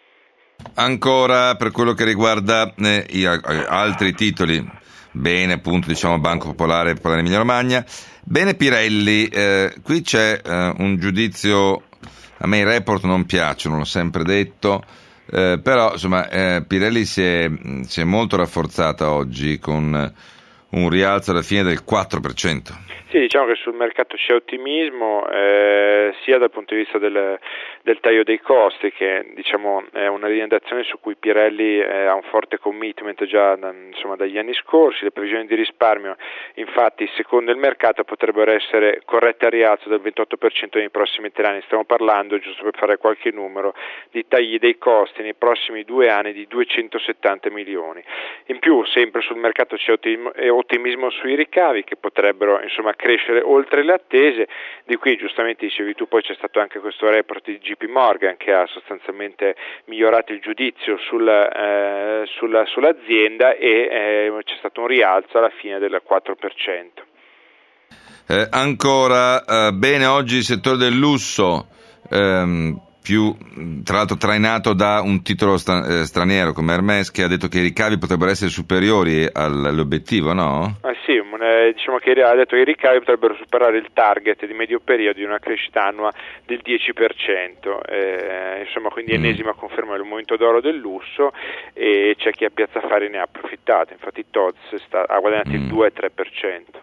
Ancora per quello che riguarda eh, i, altri titoli, bene appunto diciamo Banco Popolare, Popolare Emilia Romagna, bene Pirelli, eh, qui c'è eh, un giudizio, a me i report non piacciono, l'ho sempre detto, eh, però insomma eh, Pirelli si è, si è molto rafforzata oggi con un rialzo alla fine del quattro per cento. Sì, diciamo che sul mercato c'è ottimismo eh, sia dal punto di vista del, del taglio dei costi, che diciamo è una linea d'azione su cui Pirelli eh, ha un forte commitment già da, insomma, dagli anni scorsi. Le previsioni di risparmio infatti secondo il mercato potrebbero essere corrette a rialzo del ventotto per cento nei prossimi tre anni. Stiamo parlando, giusto per fare qualche numero, di tagli dei costi nei prossimi due anni di duecentosettanta milioni. In più sempre sul mercato c'è ottimismo, ottimismo sui ricavi che potrebbero insomma crescere oltre le attese. Di qui giustamente dicevi tu, poi c'è stato anche questo report di J P Morgan che ha sostanzialmente migliorato il giudizio sul, eh, sulla, sull'azienda e eh, c'è stato un rialzo alla fine del quattro per cento. Eh, ancora eh, bene oggi il settore del lusso, ehm, più tra l'altro trainato da un titolo stra- eh, straniero come Hermès, che ha detto che i ricavi potrebbero essere superiori all'obiettivo, no? Ah sì, un eh, diciamo che ha detto che i ricavi potrebbero superare il target di medio periodo di una crescita annua del dieci per cento, eh, insomma, quindi ennesima conferma del momento d'oro del lusso, e c'è chi a Piazza Affari ne ha approfittato, infatti T O Z S sta, ha guadagnato il due virgola tre per cento.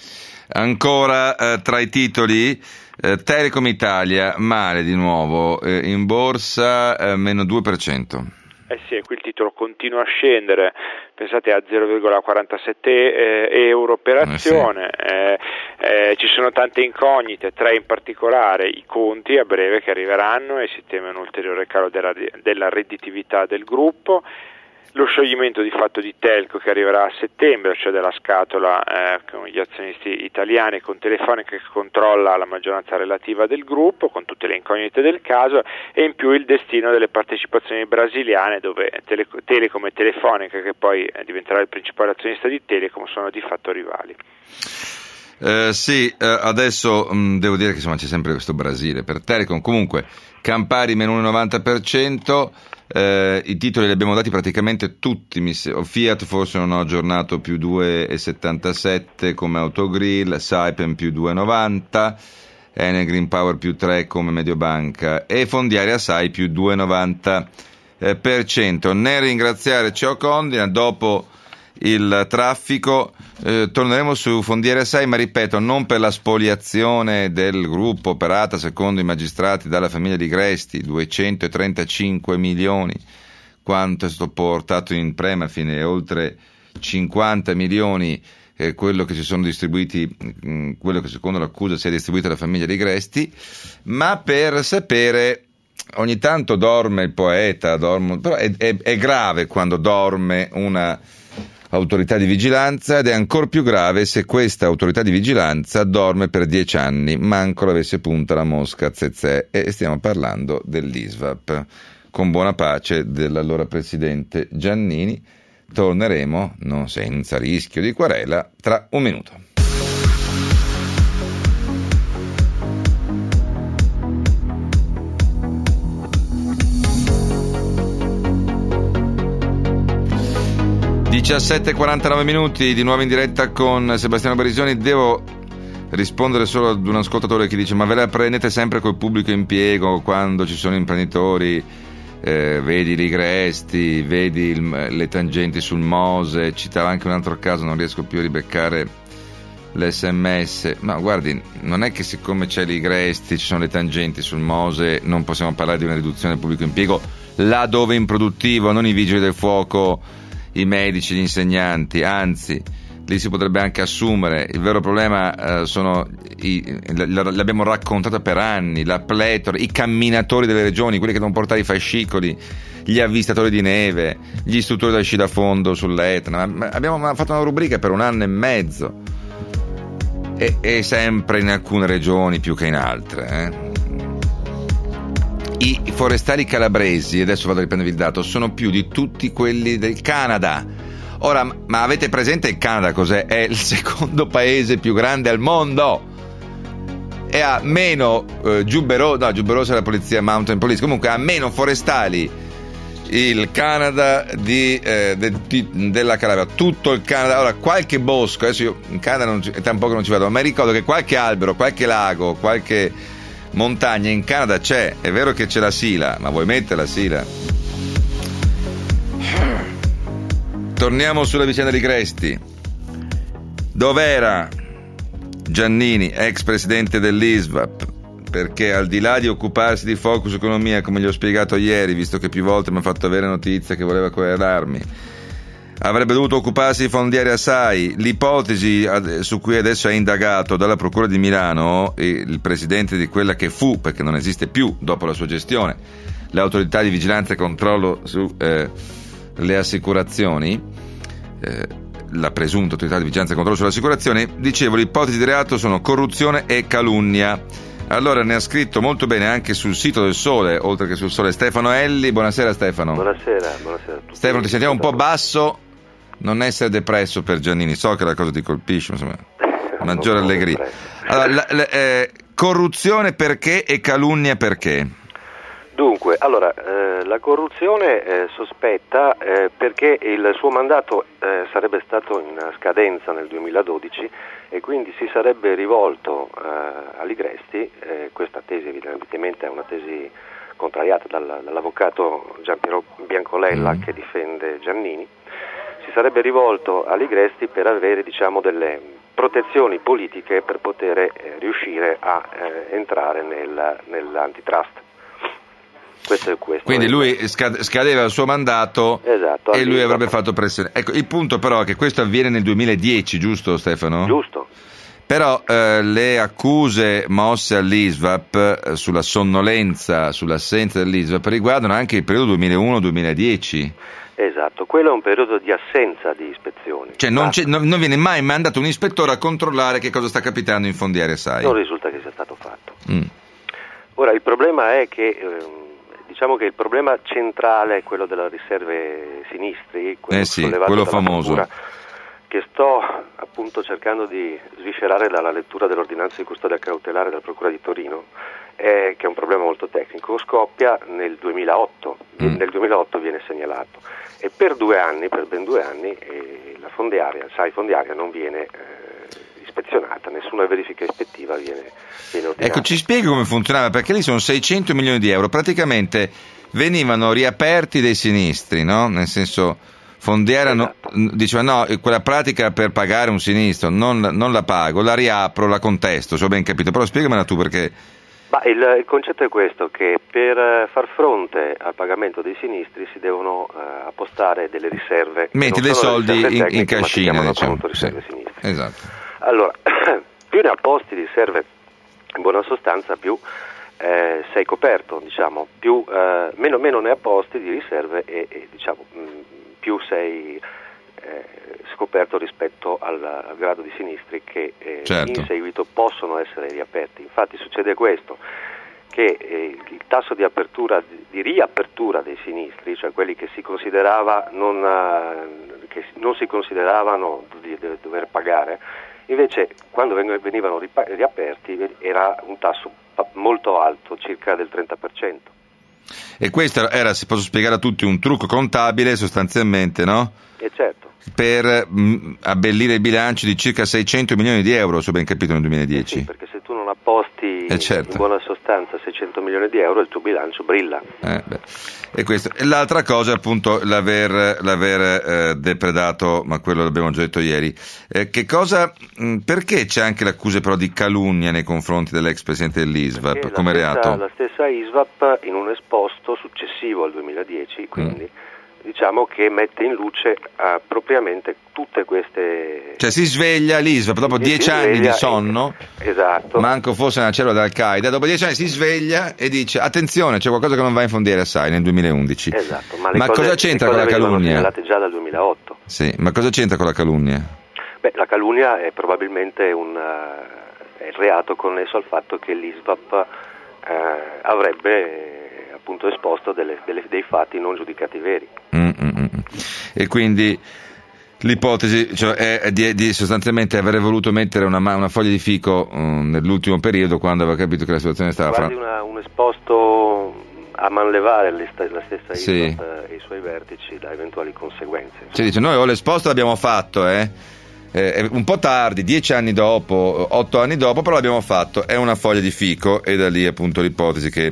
Ancora eh, tra i titoli, eh, Telecom Italia male di nuovo, eh, in borsa eh, meno due per cento. Eh sì, qui il titolo continua a scendere, pensate a zero virgola quarantasette eh, euro per azione, eh sì. eh, eh, ci sono tante incognite, tre in particolare, i conti a breve che arriveranno e si teme un ulteriore calo della, della redditività del gruppo, lo scioglimento di fatto di Telco che arriverà a settembre, cioè della scatola eh, con gli azionisti italiani, con Telefonica che controlla la maggioranza relativa del gruppo, con tutte le incognite del caso, e in più il destino delle partecipazioni brasiliane, dove Tele- Telecom e Telefonica, che poi diventerà il principale azionista di Telecom, sono di fatto rivali. Eh, sì, eh, adesso mh, devo dire che insomma c'è sempre questo Brasile per Telecom. Comunque Campari meno uno virgola novanta per cento. Eh, i titoli li abbiamo dati praticamente tutti, Fiat forse non ho aggiornato, più due virgola settantasette come Autogrill, Saipem più due virgola novanta, Enel Green Power più tre come Mediobanca e Fondiaria Sai più due virgola novanta per cento. Nel ringraziare Ceo Condina, dopo il traffico eh, torneremo su Fondiaria Sai, ma ripeto, non per la spoliazione del gruppo operata secondo i magistrati dalla famiglia di Gresti, duecentotrentacinque milioni, quanto è stato portato in prema fine, oltre cinquanta milioni eh, quello che si sono distribuiti, mh, quello che secondo l'accusa si è distribuito alla famiglia di Gresti, ma per sapere. Ogni tanto dorme il poeta, dormo, però è, è, è grave quando dorme una autorità di vigilanza, ed è ancora più grave se questa autorità di vigilanza dorme per dieci anni, manco l'avesse punta la mosca zezè, e stiamo parlando dell'I S V A P, con buona pace dell'allora presidente Giannini. Torneremo, non senza rischio di querela, tra un minuto. diciassette e quarantanove minuti, di nuovo in diretta con Sebastiano Barisoni. Devo rispondere solo ad un ascoltatore che dice: ma ve la prendete sempre col pubblico impiego quando ci sono imprenditori, eh, vedi Ligresti, vedi il, le tangenti sul Mose, citava anche un altro caso, non riesco più a ribeccare l'esse emme esse. Ma guardi, non è che siccome c'è Ligresti, ci sono le tangenti sul Mose, non possiamo parlare di una riduzione del pubblico impiego là dove è improduttivo, non i vigili del fuoco, i medici, gli insegnanti, anzi lì si potrebbe anche assumere. Il vero problema eh, sono i, l'abbiamo raccontato per anni, la pletora, i camminatori delle regioni, quelli che devono portare i fascicoli, gli avvistatori di neve, gli istruttori da sci da fondo sull'Etna. Abbiamo fatto una rubrica per un anno e mezzo e, e sempre in alcune regioni più che in altre, eh. I forestali calabresi, adesso vado a riprendervi il dato, sono più di tutti quelli del Canada. Ora, ma avete presente il Canada cos'è? È il secondo paese più grande al mondo e ha meno eh, giubberosi, no, giubberosi è la polizia, Mountain Police, comunque ha meno forestali il Canada di, eh, de, di, della Calabria, tutto il Canada. Ora, qualche bosco, adesso io in Canada non, è un po' che non ci vado, ma ricordo che qualche albero, qualche lago, qualche montagna in Canada c'è. È vero che c'è la Sila, ma vuoi mettere la Sila? Torniamo sulla vicenda di Gresti. Dov'era Giannini, ex presidente dell'I S V A P? Perché al di là di occuparsi di Focus Economia, come gli ho spiegato ieri, visto che più volte mi ha fatto avere notizia che voleva querelarmi, avrebbe dovuto occuparsi di Fondiaria Sai. L'ipotesi su cui adesso è indagato dalla Procura di Milano il presidente di quella che fu, perché non esiste più dopo la sua gestione, l'autorità di vigilanza e controllo su eh, le assicurazioni, eh, la presunta autorità di vigilanza e controllo sulle assicurazioni, dicevo, le ipotesi di reato sono corruzione e calunnia. Allora ne ha scritto molto bene anche sul sito del Sole, oltre che sul Sole, Stefano Elli. Buonasera Stefano. Buonasera, buonasera a tutti. Stefano, ti sentiamo un po' basso, non essere depresso per Giannini, so che la cosa ti colpisce, insomma, maggiore allegria. Allora, la, la, eh, corruzione perché e calunnia perché? Dunque, allora, eh, la corruzione è sospetta eh, perché il suo mandato eh, sarebbe stato in scadenza nel duemiladodici e quindi si sarebbe rivolto eh, a Ligresti, eh, questa tesi evidentemente è una tesi contrariata dal, dall'avvocato Giampiero Biancolella mm. che difende Giannini, si sarebbe rivolto a Ligresti per avere, diciamo, delle protezioni politiche per poter eh, riuscire a eh, entrare nel, nell'antitrust. Questo è questo. Quindi lui scadeva il suo mandato, esatto, e lui avrebbe fatto pressione. Ecco, il punto però è che questo avviene nel duemiladieci, giusto Stefano? Giusto. Però eh, le accuse mosse all'I S V A P eh, sulla sonnolenza, sull'assenza dell'I S V A P riguardano anche il periodo duemilauno duemiladieci. Esatto, quello è un periodo di assenza di ispezioni. Cioè non, c'è, non, non viene mai mandato un ispettore a controllare che cosa sta capitando in fondi R S I. Non risulta che sia stato fatto. Mm. Ora il problema è che eh, diciamo che il problema centrale è quello delle riserve sinistri, quello, eh sì, quello famoso, procura, che sto appunto cercando di sviscerare dalla lettura dell'ordinanza di custodia cautelare della Procura di Torino, eh, che è un problema molto tecnico, scoppia nel duemilaotto, mm. nel duemilaotto viene segnalato e per due anni, per ben due anni, eh, la fondiaria, sai, fondiaria non viene eh, ispezionata, nessuna verifica ispettiva viene, viene ordinata. Ecco, ci spieghi come funzionava, perché lì sono seicento milioni di euro, praticamente venivano riaperti dei sinistri, no? Nel senso, fondiaria esatto. no, diceva no, quella pratica per pagare un sinistro non, non la pago, la riapro, la contesto, se ho ben capito, però spiegamela tu perché... Ma il, il concetto è questo, che per far fronte al pagamento dei sinistri si devono uh, appostare delle riserve. Metti dei soldi in, tecniche, in cascina, diciamo. Riserve sì. sinistri. Esatto. Allora, più ne apposti di riserve, in buona sostanza, più eh, sei coperto, diciamo, più eh, meno, meno ne apposti di riserve e, e diciamo, mh, più sei eh, scoperto rispetto al, al grado di sinistri che eh, certo. in seguito possono essere riaperti. Infatti succede questo, che eh, il tasso di apertura, di riapertura dei sinistri, cioè quelli che si considerava non, uh, che non si consideravano di, di dover pagare, invece quando venivano riaperti era un tasso molto alto, circa del trenta per cento. E questo era, si posso spiegare a tutti, un trucco contabile sostanzialmente, no? E certo. Per mh, abbellire i bilanci di circa seicento milioni di euro, se ho ben capito, nel duemiladieci. Eh sì, perché se tu non apposti eh certo. in buona sostanza seicento milioni di euro, il tuo bilancio brilla. Eh, beh. E, questo. E l'altra cosa è appunto l'aver, l'aver eh, depredato, ma quello l'abbiamo già detto ieri. Eh, che cosa, mh, perché c'è anche l'accusa però di calunnia nei confronti dell'ex presidente dell'I S V A P come la stessa, reato? La stessa I S V A P in un esposto successivo al duemiladieci, quindi... Mm. diciamo che mette in luce uh, propriamente tutte queste... Cioè si sveglia l'I S V A P dopo dieci anni di sonno, e... esatto. manco fosse una cellula d'Al-Qaeda, dopo dieci anni si sveglia e dice attenzione, c'è qualcosa che non va in fondi R S I nel duemilaundici. Esatto, ma, ma cose, cosa c'entra con la calunnia? Segnalate già dal duemilaotto. Sì, ma cosa c'entra con la calunnia? Beh, la calunnia è probabilmente un uh, è il reato connesso al fatto che l'I S V A P uh, avrebbe appunto esposto delle, delle, dei fatti non giudicati veri. Mm-mm. E quindi l'ipotesi cioè, è di, di sostanzialmente aver voluto mettere una, una foglia di fico um, nell'ultimo periodo, quando aveva capito che la situazione stava quasi fra... una, un esposto a manlevare la stessa I S V A P sì. e i suoi vertici da eventuali conseguenze. Ci dice noi o l'esposto l'abbiamo fatto eh Eh, un po' tardi, dieci anni dopo, otto anni dopo, però l'abbiamo fatto, è una foglia di fico, e da lì appunto l'ipotesi che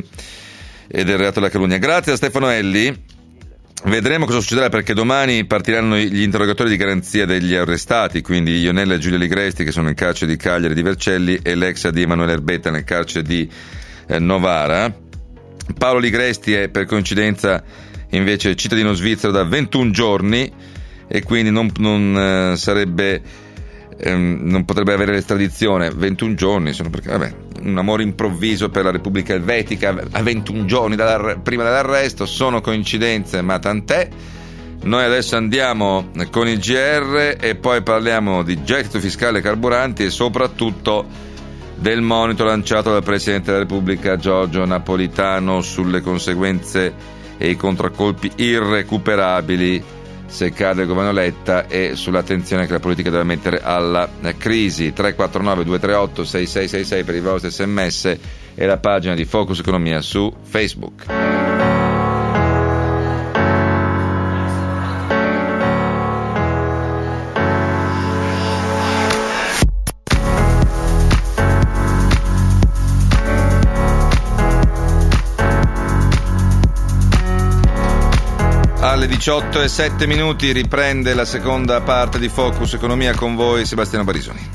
è del reato della calunnia. Grazie a Stefano Elli, vedremo cosa succederà, perché domani partiranno gli interrogatori di garanzia degli arrestati, quindi Ionella e Giulia Ligresti, che sono nel carcere di Cagliari di Vercelli, e l'ex di Emanuele Erbetta nel carcere di eh, Novara. Paolo Ligresti è per coincidenza invece cittadino svizzero da ventuno giorni, e quindi non, non eh, sarebbe ehm, non potrebbe avere l'estradizione. Ventuno giorni sono, perché vabbè, un amore improvviso per la Repubblica Elvetica a ventuno giorni prima dell'arresto, sono coincidenze, ma tant'è. Noi adesso andiamo con il G R e poi parliamo di gettito fiscale, carburanti e soprattutto del monito lanciato dal Presidente della Repubblica Giorgio Napolitano sulle conseguenze e i contraccolpi irrecuperabili se cade il governo Letta, e sull'attenzione che la politica deve mettere alla crisi. Tre quattro nove due tre otto sei sei sei sei per i vostri sms e la pagina di Focus Economia su Facebook. diciotto e sette minuti, riprende la seconda parte di Focus Economia con voi Sebastiano Barisoni.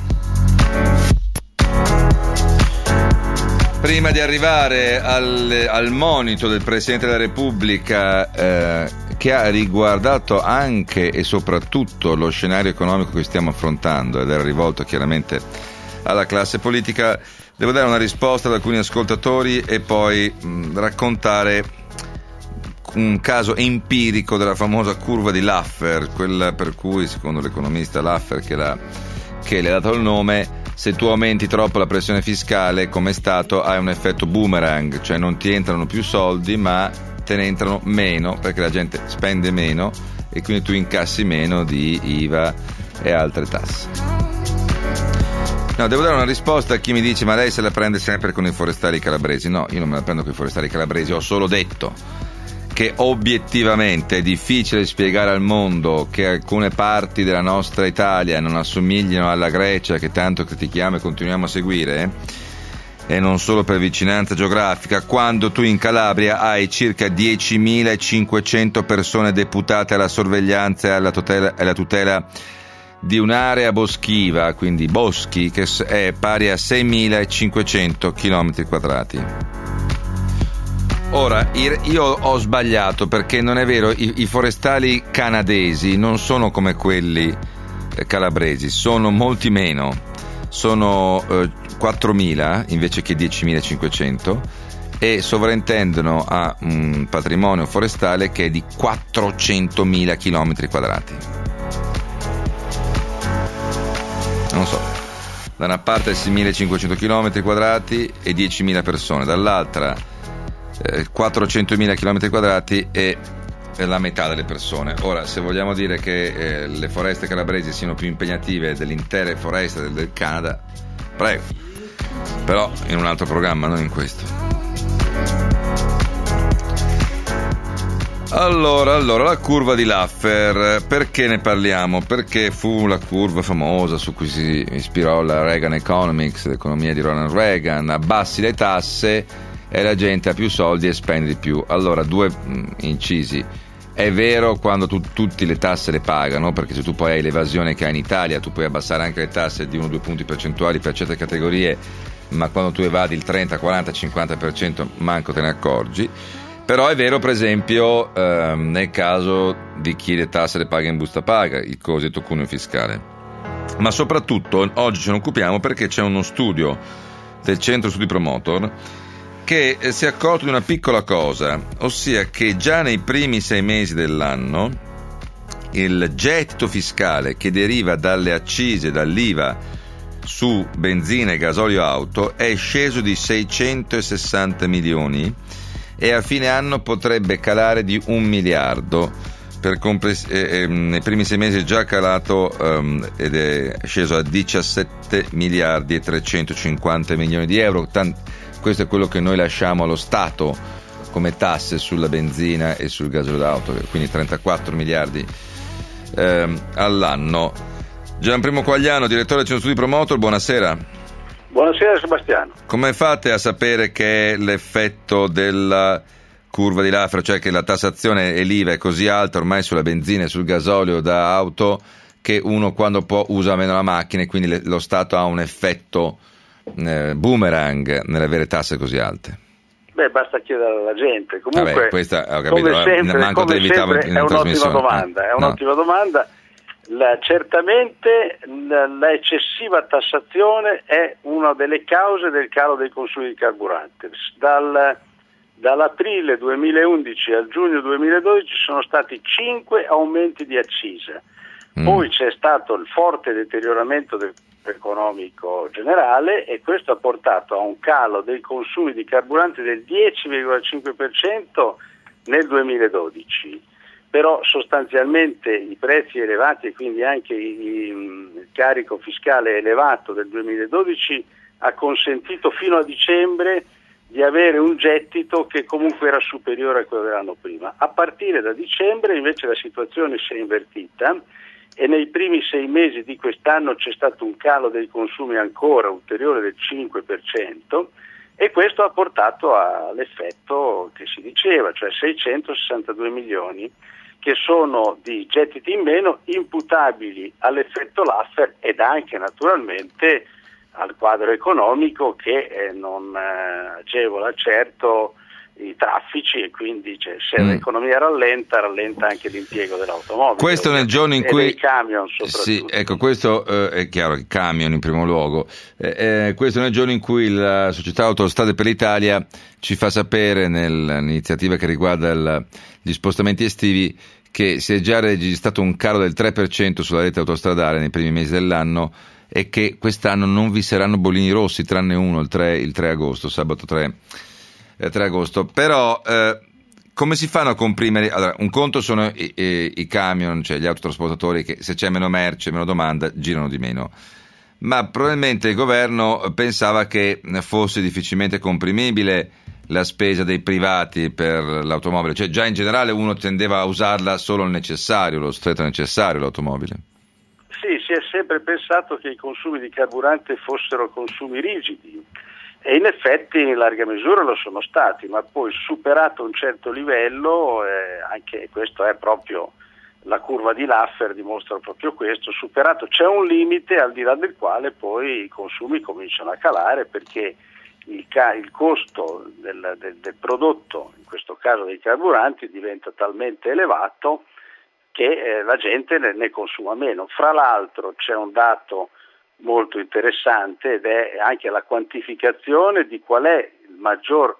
Prima di arrivare al, al monito del Presidente della Repubblica eh, che ha riguardato anche e soprattutto lo scenario economico che stiamo affrontando ed era rivolto chiaramente alla classe politica, devo dare una risposta ad alcuni ascoltatori e poi mh, raccontare un caso empirico della famosa curva di Laffer, quella per cui secondo l'economista Laffer che, la, che le ha dato il nome, se tu aumenti troppo la pressione fiscale come Stato hai un effetto boomerang, cioè non ti entrano più soldi ma te ne entrano meno perché la gente spende meno e quindi tu incassi meno di I V A e altre tasse. No, devo dare una risposta a chi mi dice ma lei se la prende sempre con i forestali calabresi. No, io non me la prendo con i forestali calabresi, ho solo detto che obiettivamente è difficile spiegare al mondo che alcune parti della nostra Italia non assomigliano alla Grecia che tanto critichiamo e continuiamo a seguire, e non solo per vicinanza geografica, quando tu in Calabria hai circa diecimilacinquecento persone deputate alla sorveglianza e alla tutela, alla tutela di un'area boschiva, quindi boschi, che è pari a seimilacinquecento chilometri quadrati. Ora, io ho sbagliato perché non è vero, i, i forestali canadesi non sono come quelli calabresi, sono molti meno, sono eh, quattromila invece che diecimilacinquecento e sovrintendono a un patrimonio forestale che è di quattrocentomila chilometri quadrati. Non so, da una parte seimilacinquecento chilometri quadrati e diecimila persone, dall'altra eh, quattrocentomila chilometri quadrati e la metà delle persone. Ora, se vogliamo dire che eh, le foreste calabresi siano più impegnative delle intere foreste del, del Canada, prego, però in un altro programma, non in questo. Allora, allora, la curva di Laffer, perché ne parliamo? Perché fu la curva famosa su cui si ispirò la Reagan Economics, l'economia di Ronald Reagan, abbassi le tasse e la gente ha più soldi e spende di più. Allora, due mh, incisi. È vero quando tu, tutti le tasse le pagano, perché se tu poi hai l'evasione che hai in Italia, tu puoi abbassare anche le tasse di uno o due punti percentuali per certe categorie, ma quando tu evadi il trenta, quaranta, cinquanta per cento manco te ne accorgi. Però è vero, per esempio, ehm, nel caso di chi le tasse le paga in busta paga, il cosiddetto cuneo fiscale. Ma soprattutto oggi ce ne occupiamo perché c'è uno studio del Centro Studi Promotor che si è accorto di una piccola cosa, ossia che già nei primi sei mesi dell'anno il gettito fiscale che deriva dalle accise, dall'I V A su benzina e gasolio auto è sceso di seicentosessanta milioni e a fine anno potrebbe calare di un miliardo. Per compless- eh, eh, nei primi sei mesi è già calato um, ed è sceso a diciassette miliardi e trecentocinquanta milioni di euro. Tant- questo è quello che noi lasciamo allo Stato come tasse sulla benzina e sul gasolio d'auto, quindi trentaquattro miliardi ehm, all'anno. Gianprimo Quagliano, direttore del Centro Studi Promotor, buonasera. Buonasera Sebastiano. Come fate a sapere che è l'effetto della curva di Laffer, cioè che la tassazione e l'I V A è così alta ormai sulla benzina e sul gasolio da auto che uno quando può usa meno la macchina e quindi le, lo Stato ha un effetto eh, boomerang nell'avere tasse così alte? Beh, basta chiedere alla gente. Comunque, Vabbè, questa, ho capito, come sempre, manco come sempre in è un'ottima domanda. Eh, è un'ottima no. domanda. La, certamente la, la eccessiva tassazione è una delle cause del calo dei consumi di carburante. Dal, dall'aprile duemilaundici al giugno duemiladodici sono stati cinque aumenti di accisa. Mm. Poi c'è stato il forte deterioramento del economico generale e questo ha portato a un calo dei consumi di carburante del dieci virgola cinque per cento nel duemiladodici. Però sostanzialmente i prezzi elevati e quindi anche il carico fiscale elevato del duemiladodici ha consentito fino a dicembre di avere un gettito che comunque era superiore a quello dell'anno prima. A partire da dicembre invece la situazione si è invertita e nei primi sei mesi di quest'anno c'è stato un calo dei consumi ancora ulteriore del cinque per cento e questo ha portato all'effetto che si diceva, cioè seicentosessantadue milioni. che sono di gettiti in meno imputabili all'effetto Laffer ed anche naturalmente al quadro economico che eh, non eh, agevola certo i traffici e quindi cioè, se mm. l'economia rallenta, rallenta anche l'impiego dell'automobile. Questo nel giorno in cui... E dei camion soprattutto. Sì, ecco, questo eh, è chiaro, i camion in primo luogo. Eh, eh, questo nel giorno in cui la società Autostrade per l'Italia ci fa sapere nell'iniziativa che riguarda il, gli spostamenti estivi che si è già registrato un calo del tre per cento sulla rete autostradale nei primi mesi dell'anno e che quest'anno non vi saranno bollini rossi, tranne uno, il tre, il tre agosto, sabato tre agosto. Però eh, come si fanno a comprimere? Allora, un conto sono i, i, i camion, cioè gli autotrasportatori, che se c'è meno merce, meno domanda, girano di meno. Ma probabilmente il governo pensava che fosse difficilmente comprimibile la spesa dei privati per l'automobile, cioè già in generale uno tendeva a usarla solo il necessario, lo stretto necessario l'automobile. Sì, si è sempre pensato che i consumi di carburante fossero consumi rigidi e in effetti in larga misura lo sono stati, ma poi superato un certo livello, eh, anche questo è proprio la curva di Laffer dimostra proprio questo, superato c'è un limite al di là del quale poi i consumi cominciano a calare perché il, ca- il costo del, del, del prodotto, in questo caso dei carburanti, diventa talmente elevato che eh, la gente ne, ne consuma meno. Fra l'altro c'è un dato molto interessante ed è anche la quantificazione di qual è il maggior,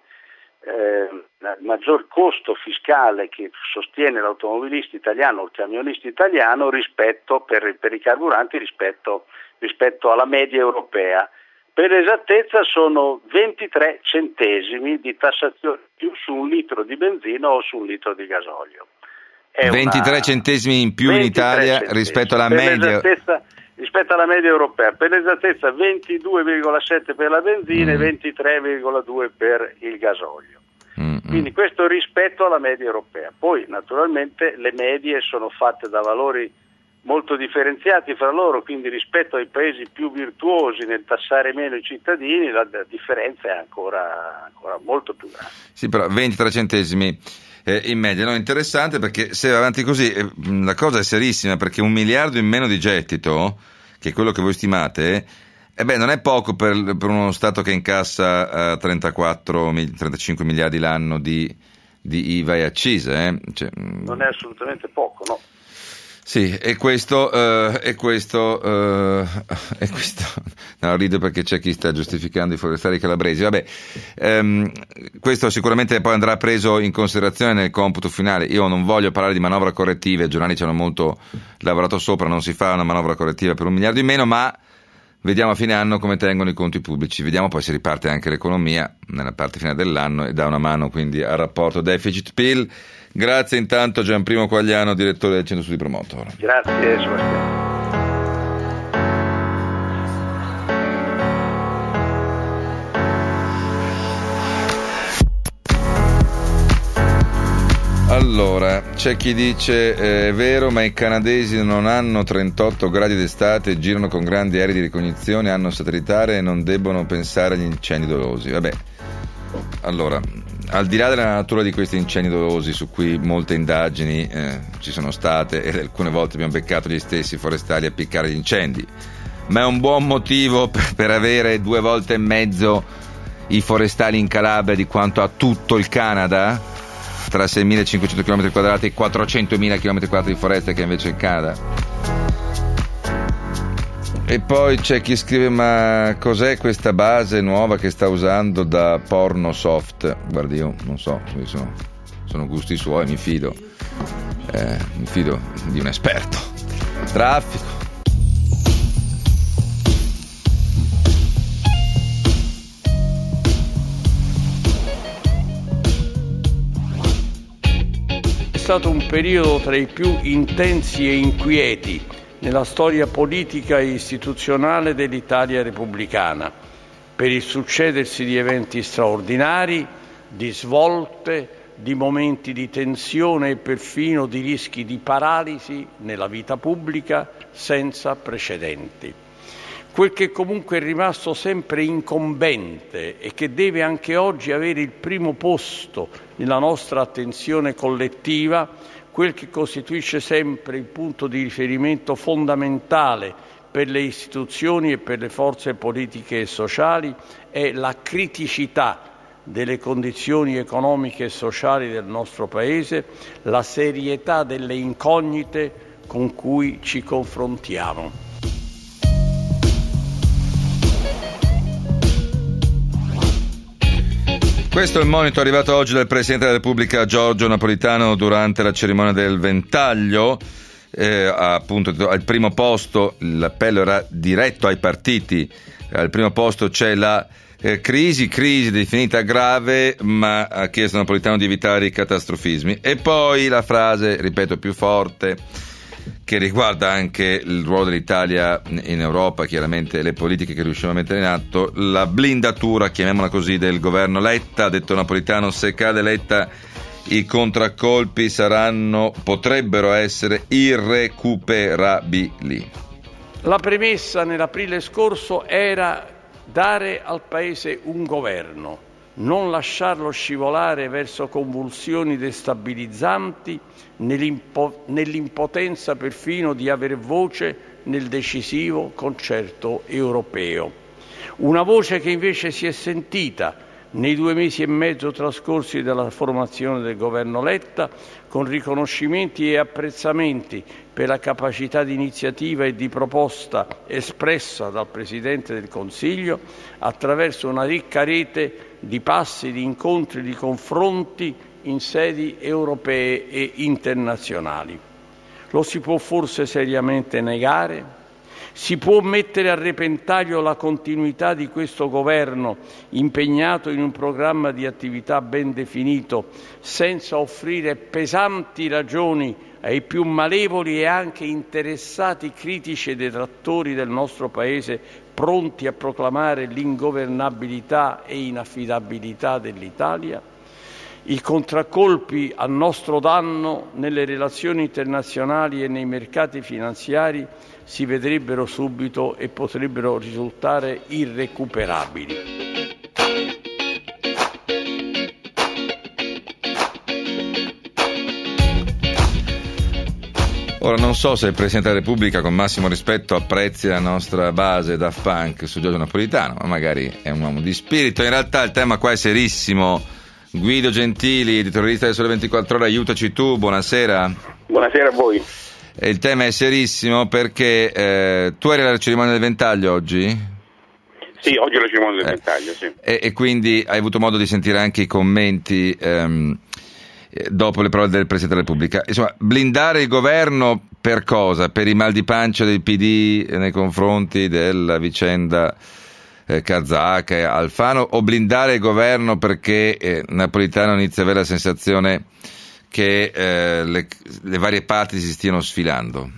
eh, il maggior costo fiscale che sostiene l'automobilista italiano o il camionista italiano rispetto per, per i carburanti rispetto, rispetto alla media europea. Per esattezza sono ventitré centesimi di tassazione più su un litro di benzina o su un litro di gasolio. È ventitré una... centesimi in più in Italia centesimi. rispetto alla per media rispetto alla media europea, per l'esattezza ventidue virgola sette per la benzina mm. e ventitré virgola due per il gasolio. Mm-hmm. Quindi questo rispetto alla media europea. Poi naturalmente le medie sono fatte da valori molto differenziati fra loro, quindi rispetto ai paesi più virtuosi nel tassare meno i cittadini la, la differenza è ancora, ancora molto più grande. Sì, però ventitré centesimi eh, in media, no? Interessante, perché se va avanti così eh, la cosa è serissima, perché un miliardo in meno di gettito, che è quello che voi stimate, eh beh, non è poco per, per uno Stato che incassa eh, trentaquattro, trentacinque miliardi l'anno di, di I V A e accise. Eh? Cioè, non è assolutamente poco, no? Sì, e questo, uh, e questo, uh, e questo, no, rido perché c'è chi sta giustificando i forestali calabresi. Vabbè, um, questo sicuramente poi andrà preso in considerazione nel computo finale. Io non voglio parlare di manovra correttiva, i giornali ci hanno molto lavorato sopra, non si fa una manovra correttiva per un miliardo in meno, ma vediamo a fine anno come tengono i conti pubblici, vediamo poi se riparte anche l'economia nella parte finale dell'anno e dà una mano quindi al rapporto deficit-P I L. Grazie intanto Gianprimo Quagliano, direttore del Centro Studi Promotor. Grazie Sebastiano. Allora, c'è chi dice eh, è vero, ma i canadesi non hanno trentotto gradi d'estate, girano con grandi aerei di ricognizione, hanno satellitare e non debbono pensare agli incendi dolosi. Vabbè, allora, al di là della natura di questi incendi dolosi, su cui molte indagini eh, ci sono state e alcune volte abbiamo beccato gli stessi forestali a piccare gli incendi, ma è un buon motivo per, per avere due volte e mezzo i forestali in Calabria di quanto ha tutto il Canada, tra seimilacinquecento chilometri quadrati e quattrocentomila chilometri quadrati di foreste che invece il Canada. E poi c'è chi scrive: ma cos'è questa base nuova che sta usando da Pornosoft? Guardi, io non so, sono, sono gusti suoi, mi fido eh, mi fido di un esperto. Traffico. È stato un periodo tra i più intensi e inquieti nella storia politica e istituzionale dell'Italia repubblicana, per il succedersi di eventi straordinari, di svolte, di momenti di tensione e perfino di rischi di paralisi nella vita pubblica senza precedenti. Quel che comunque è rimasto sempre incombente e che deve anche oggi avere il primo posto nella nostra attenzione collettiva, quel che costituisce sempre il punto di riferimento fondamentale per le istituzioni e per le forze politiche e sociali è la criticità delle condizioni economiche e sociali del nostro Paese, la serietà delle incognite con cui ci confrontiamo. Questo è il monito arrivato oggi dal Presidente della Repubblica Giorgio Napolitano durante la cerimonia del Ventaglio. Eh, appunto al primo posto, l'appello era diretto ai partiti, al primo posto c'è la eh, crisi, crisi definita grave, ma ha chiesto a Napolitano di evitare i catastrofismi. E poi la frase, ripeto, più forte, che riguarda anche il ruolo dell'Italia in Europa, chiaramente le politiche che riusciamo a mettere in atto, la blindatura, chiamiamola così, del governo Letta. Ha detto Napolitano: se cade Letta i contraccolpi saranno, potrebbero essere irrecuperabili. La premessa nell'aprile scorso era dare al Paese un governo, non lasciarlo scivolare verso convulsioni destabilizzanti, nell'impo- nell'impotenza perfino di aver voce nel decisivo concerto europeo. Una voce che invece si è sentita nei due mesi e mezzo trascorsi dalla formazione del governo Letta, con riconoscimenti e apprezzamenti per la capacità di iniziativa e di proposta espressa dal Presidente del Consiglio, attraverso una ricca rete di passi, di incontri, di confronti in sedi europee e internazionali. Lo si può forse seriamente negare? Si può mettere a repentaglio la continuità di questo governo impegnato in un programma di attività ben definito, senza offrire pesanti ragioni ai più malevoli e anche interessati critici e detrattori del nostro Paese, pronti a proclamare l'ingovernabilità e inaffidabilità dell'Italia? I contraccolpi a nostro danno nelle relazioni internazionali e nei mercati finanziari si vedrebbero subito e potrebbero risultare irrecuperabili. Ora non so se il Presidente della Repubblica, con massimo rispetto, apprezzi la nostra base Daft Punk su Giorgio Napolitano, ma magari è un uomo di spirito. In realtà il tema qua è serissimo. Guido Gentili, editorialista del Sole ventiquattro Ore, aiutaci tu, buonasera. Buonasera a voi. E il tema è serissimo perché eh, tu eri alla cerimonia del Ventaglio oggi? Sì, oggi è la cerimonia del eh, Ventaglio, sì. E, e quindi hai avuto modo di sentire anche i commenti ehm, dopo le parole del Presidente della Repubblica. Insomma, blindare il governo per cosa? Per i mal di pancia del P D nei confronti della vicenda Eh, Kazaka e Alfano, o blindare il governo perché eh, Napolitano inizia a avere la sensazione che eh, le, le varie parti si stiano sfilando?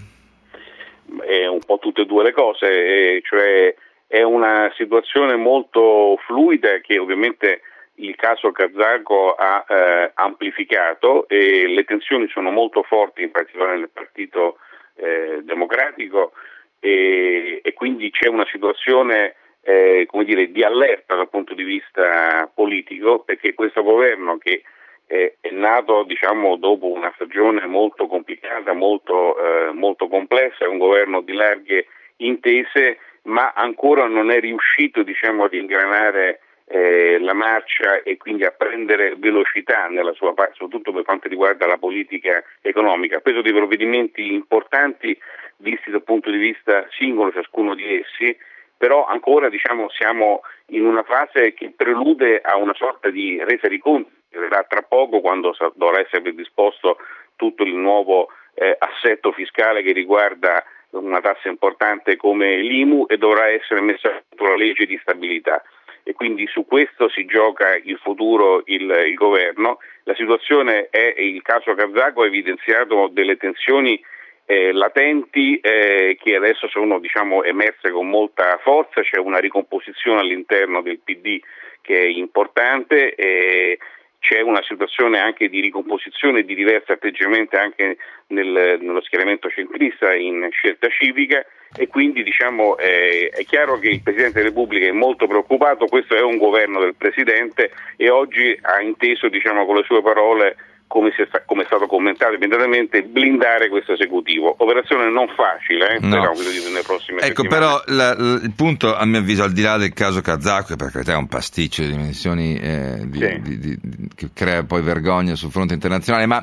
È un po' tutte e due le cose, eh, cioè è una situazione molto fluida che ovviamente il caso Kazako ha eh, amplificato, e le tensioni sono molto forti, in particolare nel Partito eh, Democratico, e, e quindi c'è una situazione Eh, come dire, di allerta dal punto di vista politico, perché questo governo, che eh, è nato diciamo dopo una stagione molto complicata, molto, eh, molto complessa, è un governo di larghe intese, ma ancora non è riuscito diciamo ad ingranare eh, la marcia e quindi a prendere velocità nella sua parte, soprattutto per quanto riguarda la politica economica. Ha preso dei provvedimenti importanti visti dal punto di vista singolo, ciascuno di essi, però ancora diciamo siamo in una fase che prelude a una sorta di resa di conti, che verrà tra poco, quando dovrà essere predisposto tutto il nuovo eh, assetto fiscale che riguarda una tassa importante come l'I M U, e dovrà essere messa sotto la legge di stabilità, e quindi su questo si gioca il futuro il, il governo. La situazione è, il caso Kazako ha evidenziato delle tensioni Eh, latenti eh, che adesso sono diciamo emerse con molta forza. C'è una ricomposizione all'interno del P D che è importante, e c'è una situazione anche di ricomposizione di diversi atteggiamenti anche nel, nello schieramento centrista in Scelta Civica, e quindi diciamo eh, è chiaro che il Presidente della Repubblica è molto preoccupato. Questo è un governo del Presidente, e oggi ha inteso diciamo con le sue parole come, si è, come è stato commentato immediatamente, blindare questo esecutivo. Operazione non facile, eh, no. però credo di nelle prossime ecco, settimane. però la, la, il punto, a mio avviso, al di là del caso kazako, che per carità è un pasticcio di dimensioni eh, di, sì. di, di, di, che crea poi vergogna sul fronte internazionale, ma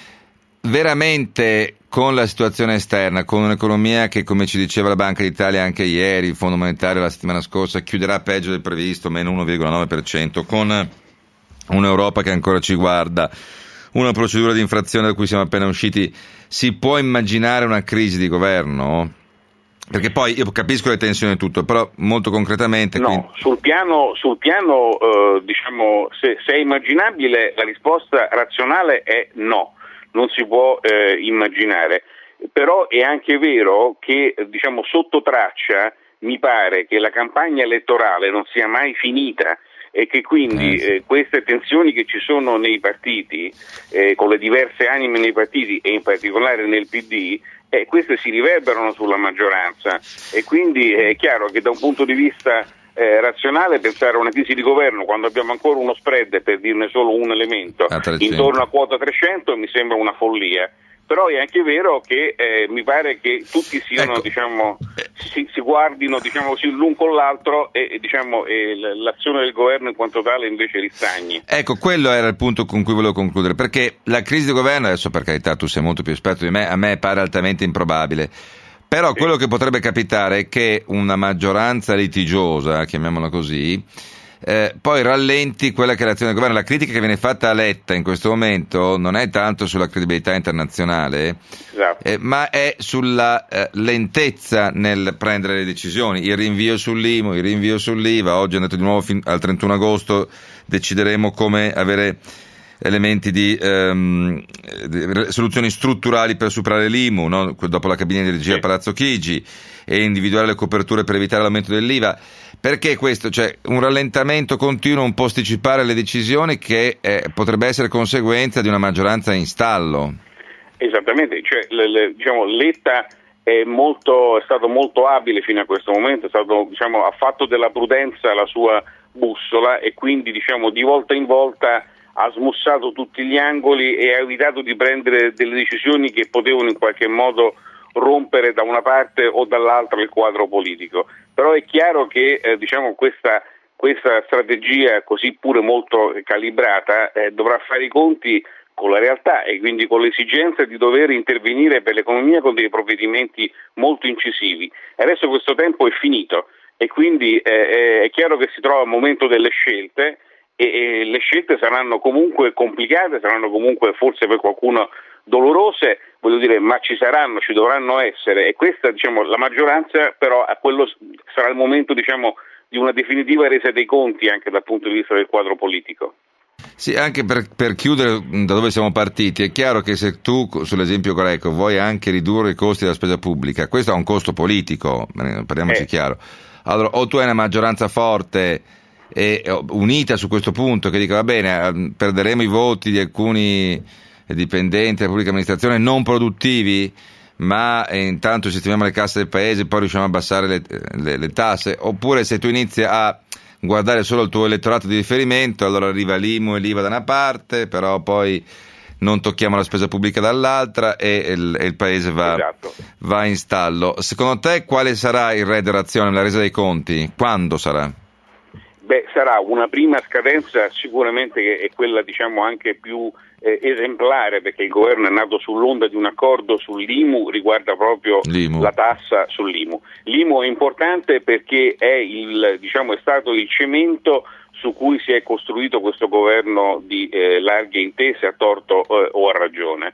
veramente con la situazione esterna, con un'economia che, come ci diceva la Banca d'Italia anche ieri, il Fondo Monetario la settimana scorsa, chiuderà peggio del previsto, meno uno virgola nove per cento, con un'Europa che ancora ci guarda, una procedura di infrazione da cui siamo appena usciti, si può immaginare una crisi di governo? Perché poi io capisco le tensioni e tutto, però molto concretamente... No, quindi... sul piano, sul piano eh, diciamo, se, se è immaginabile, la risposta razionale è no, non si può eh, immaginare. Però è anche vero che, diciamo, sotto traccia mi pare che la campagna elettorale non sia mai finita, e che quindi eh, queste tensioni che ci sono nei partiti, eh, con le diverse anime nei partiti e in particolare nel P D, eh, queste si riverberano sulla maggioranza, e quindi è chiaro che da un punto di vista eh, razionale pensare a una crisi di governo quando abbiamo ancora uno spread, per dirne solo un elemento, intorno a quota trecento mi sembra una follia. Però è anche vero che eh, mi pare che tutti siano, ecco, diciamo, si, si guardino, diciamo così, l'un con l'altro, e, e diciamo e l'azione del governo in quanto tale invece ristagni. Ecco, quello era il punto con cui volevo concludere, perché la crisi di governo, adesso per carità tu sei molto più esperto di me, a me pare altamente improbabile. Però sì, quello che potrebbe capitare è che una maggioranza litigiosa, chiamiamola così, Eh, poi rallenti quella che è l'azione del governo. La critica che viene fatta a Letta in questo momento non è tanto sulla credibilità internazionale, esatto, eh, ma è sulla eh, lentezza nel prendere le decisioni. Il rinvio sull'I M U, il rinvio sull'I V A, oggi è andato di nuovo fin al trentuno agosto, decideremo come avere elementi di, ehm, di soluzioni strutturali per superare l'I M U, no? Dopo la cabina di regia a Palazzo Chigi, e individuare le coperture per evitare l'aumento dell'I V A. Perché questo? Cioè un rallentamento continuo, un posticipare le decisioni che eh, potrebbe essere conseguenza di una maggioranza in stallo. Esattamente, cioè, le, le, diciamo, Letta è, molto, è stato molto abile fino a questo momento, è stato, diciamo, ha fatto della prudenza la sua bussola, e quindi, diciamo, di volta in volta ha smussato tutti gli angoli e ha evitato di prendere delle decisioni che potevano in qualche modo rompere da una parte o dall'altra il quadro politico. Però è chiaro che eh, diciamo questa, questa strategia così pure molto calibrata eh, dovrà fare i conti con la realtà, e quindi con l'esigenza di dover intervenire per l'economia con dei provvedimenti molto incisivi. Adesso questo tempo è finito, e quindi eh, è chiaro che si trova al momento delle scelte, e, e le scelte saranno comunque complicate, saranno comunque forse per qualcuno dolorose, voglio dire, ma ci saranno, ci dovranno essere, e questa, diciamo, la maggioranza però a quello sarà il momento, diciamo, di una definitiva resa dei conti anche dal punto di vista del quadro politico. Sì, anche per, per chiudere da dove siamo partiti, è chiaro che se tu, sull'esempio greco, vuoi anche ridurre i costi della spesa pubblica, questo ha un costo politico, parliamoci eh. chiaro. Allora, o tu hai una maggioranza forte e unita su questo punto, che dica va bene, perderemo i voti di alcuni dipendenti della pubblica amministrazione non produttivi, ma intanto sistemiamo le casse del paese e poi riusciamo a abbassare le, le, le tasse. Oppure se tu inizi a guardare solo il tuo elettorato di riferimento, allora arriva l'I M U e l'I V A da una parte, però poi non tocchiamo la spesa pubblica dall'altra, e il, e il paese va, esatto. va in stallo. Secondo te quale sarà il re dell'azione, la resa dei conti? Quando sarà? Beh, sarà una prima scadenza sicuramente che è quella, diciamo, anche più eh, esemplare, perché il governo è nato sull'onda di un accordo sull'I M U, riguarda proprio l'I M U. La tassa sull'I M U. L'I M U è importante perché è, il, diciamo, è stato il cemento su cui si è costruito questo governo di eh, larghe intese, a torto eh, o a ragione.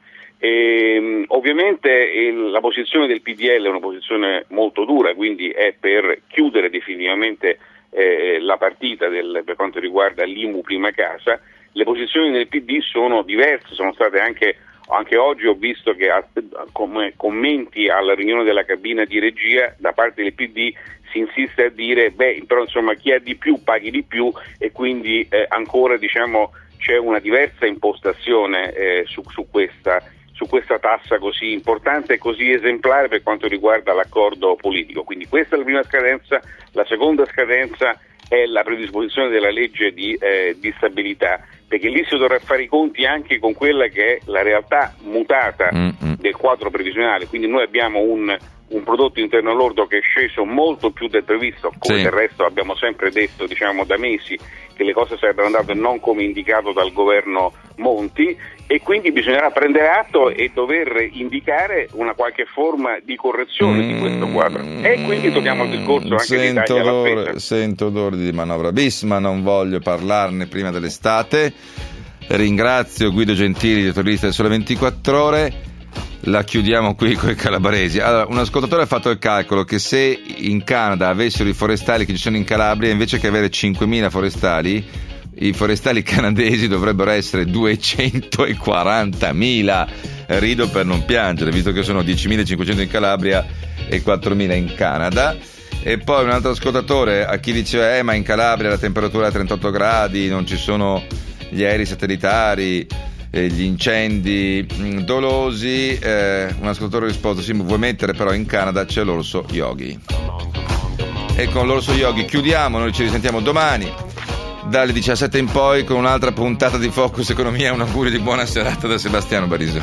E, ovviamente il, la posizione del P D L è una posizione molto dura, quindi è per chiudere definitivamente Eh, la partita del, per quanto riguarda l'I M U prima casa. Le posizioni del P D sono diverse, sono state anche, anche oggi ho visto che a, come commenti alla riunione della cabina di regia da parte del P D si insiste a dire beh, però insomma chi ha di più paghi di più, e quindi eh, ancora, diciamo, c'è una diversa impostazione eh, su, su questa su questa tassa così importante e così esemplare per quanto riguarda l'accordo politico. Quindi questa è la prima scadenza. La seconda scadenza è la predisposizione della legge di, eh, di stabilità, perché lì si dovrà fare i conti anche con quella che è la realtà mutata Mm-mm. del quadro previsionale, quindi noi abbiamo un, un prodotto interno lordo che è sceso molto più del previsto, come Sì. del resto abbiamo sempre detto, diciamo da mesi, che le cose sarebbero andate non come indicato dal governo Monti, e quindi bisognerà prendere atto e dover indicare una qualche forma di correzione Mm, di questo quadro. E quindi torniamo al discorso anche di sento tagli alla odore, spesa. sento odore di manovra bis, ma non voglio parlarne prima dell'estate. Ringrazio Guido Gentili, editorialista del Sole ventiquattro Ore. La chiudiamo qui con i calabresi. Allora, un ascoltatore ha fatto il calcolo che se in Canada avessero i forestali che ci sono in Calabria, invece che avere cinquemila forestali, i forestali canadesi dovrebbero essere duecentoquarantamila. Rido per non piangere, visto che sono diecimilacinquecento in Calabria e quattromila in Canada. E poi un altro ascoltatore a chi diceva eh ma in Calabria la temperatura è a trentotto gradi, non ci sono gli aerei satellitari, eh, gli incendi mh, dolosi, eh, un ascoltatore ha risposto sì, vuoi mettere però in Canada c'è l'orso Yogi. E con l'orso Yogi chiudiamo, noi ci risentiamo domani dalle diciassette in poi con un'altra puntata di Focus Economia. Un augurio di buona serata da Sebastiano Barisoni.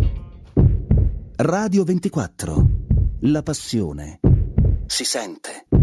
Radio ventiquattro. La passione si sente.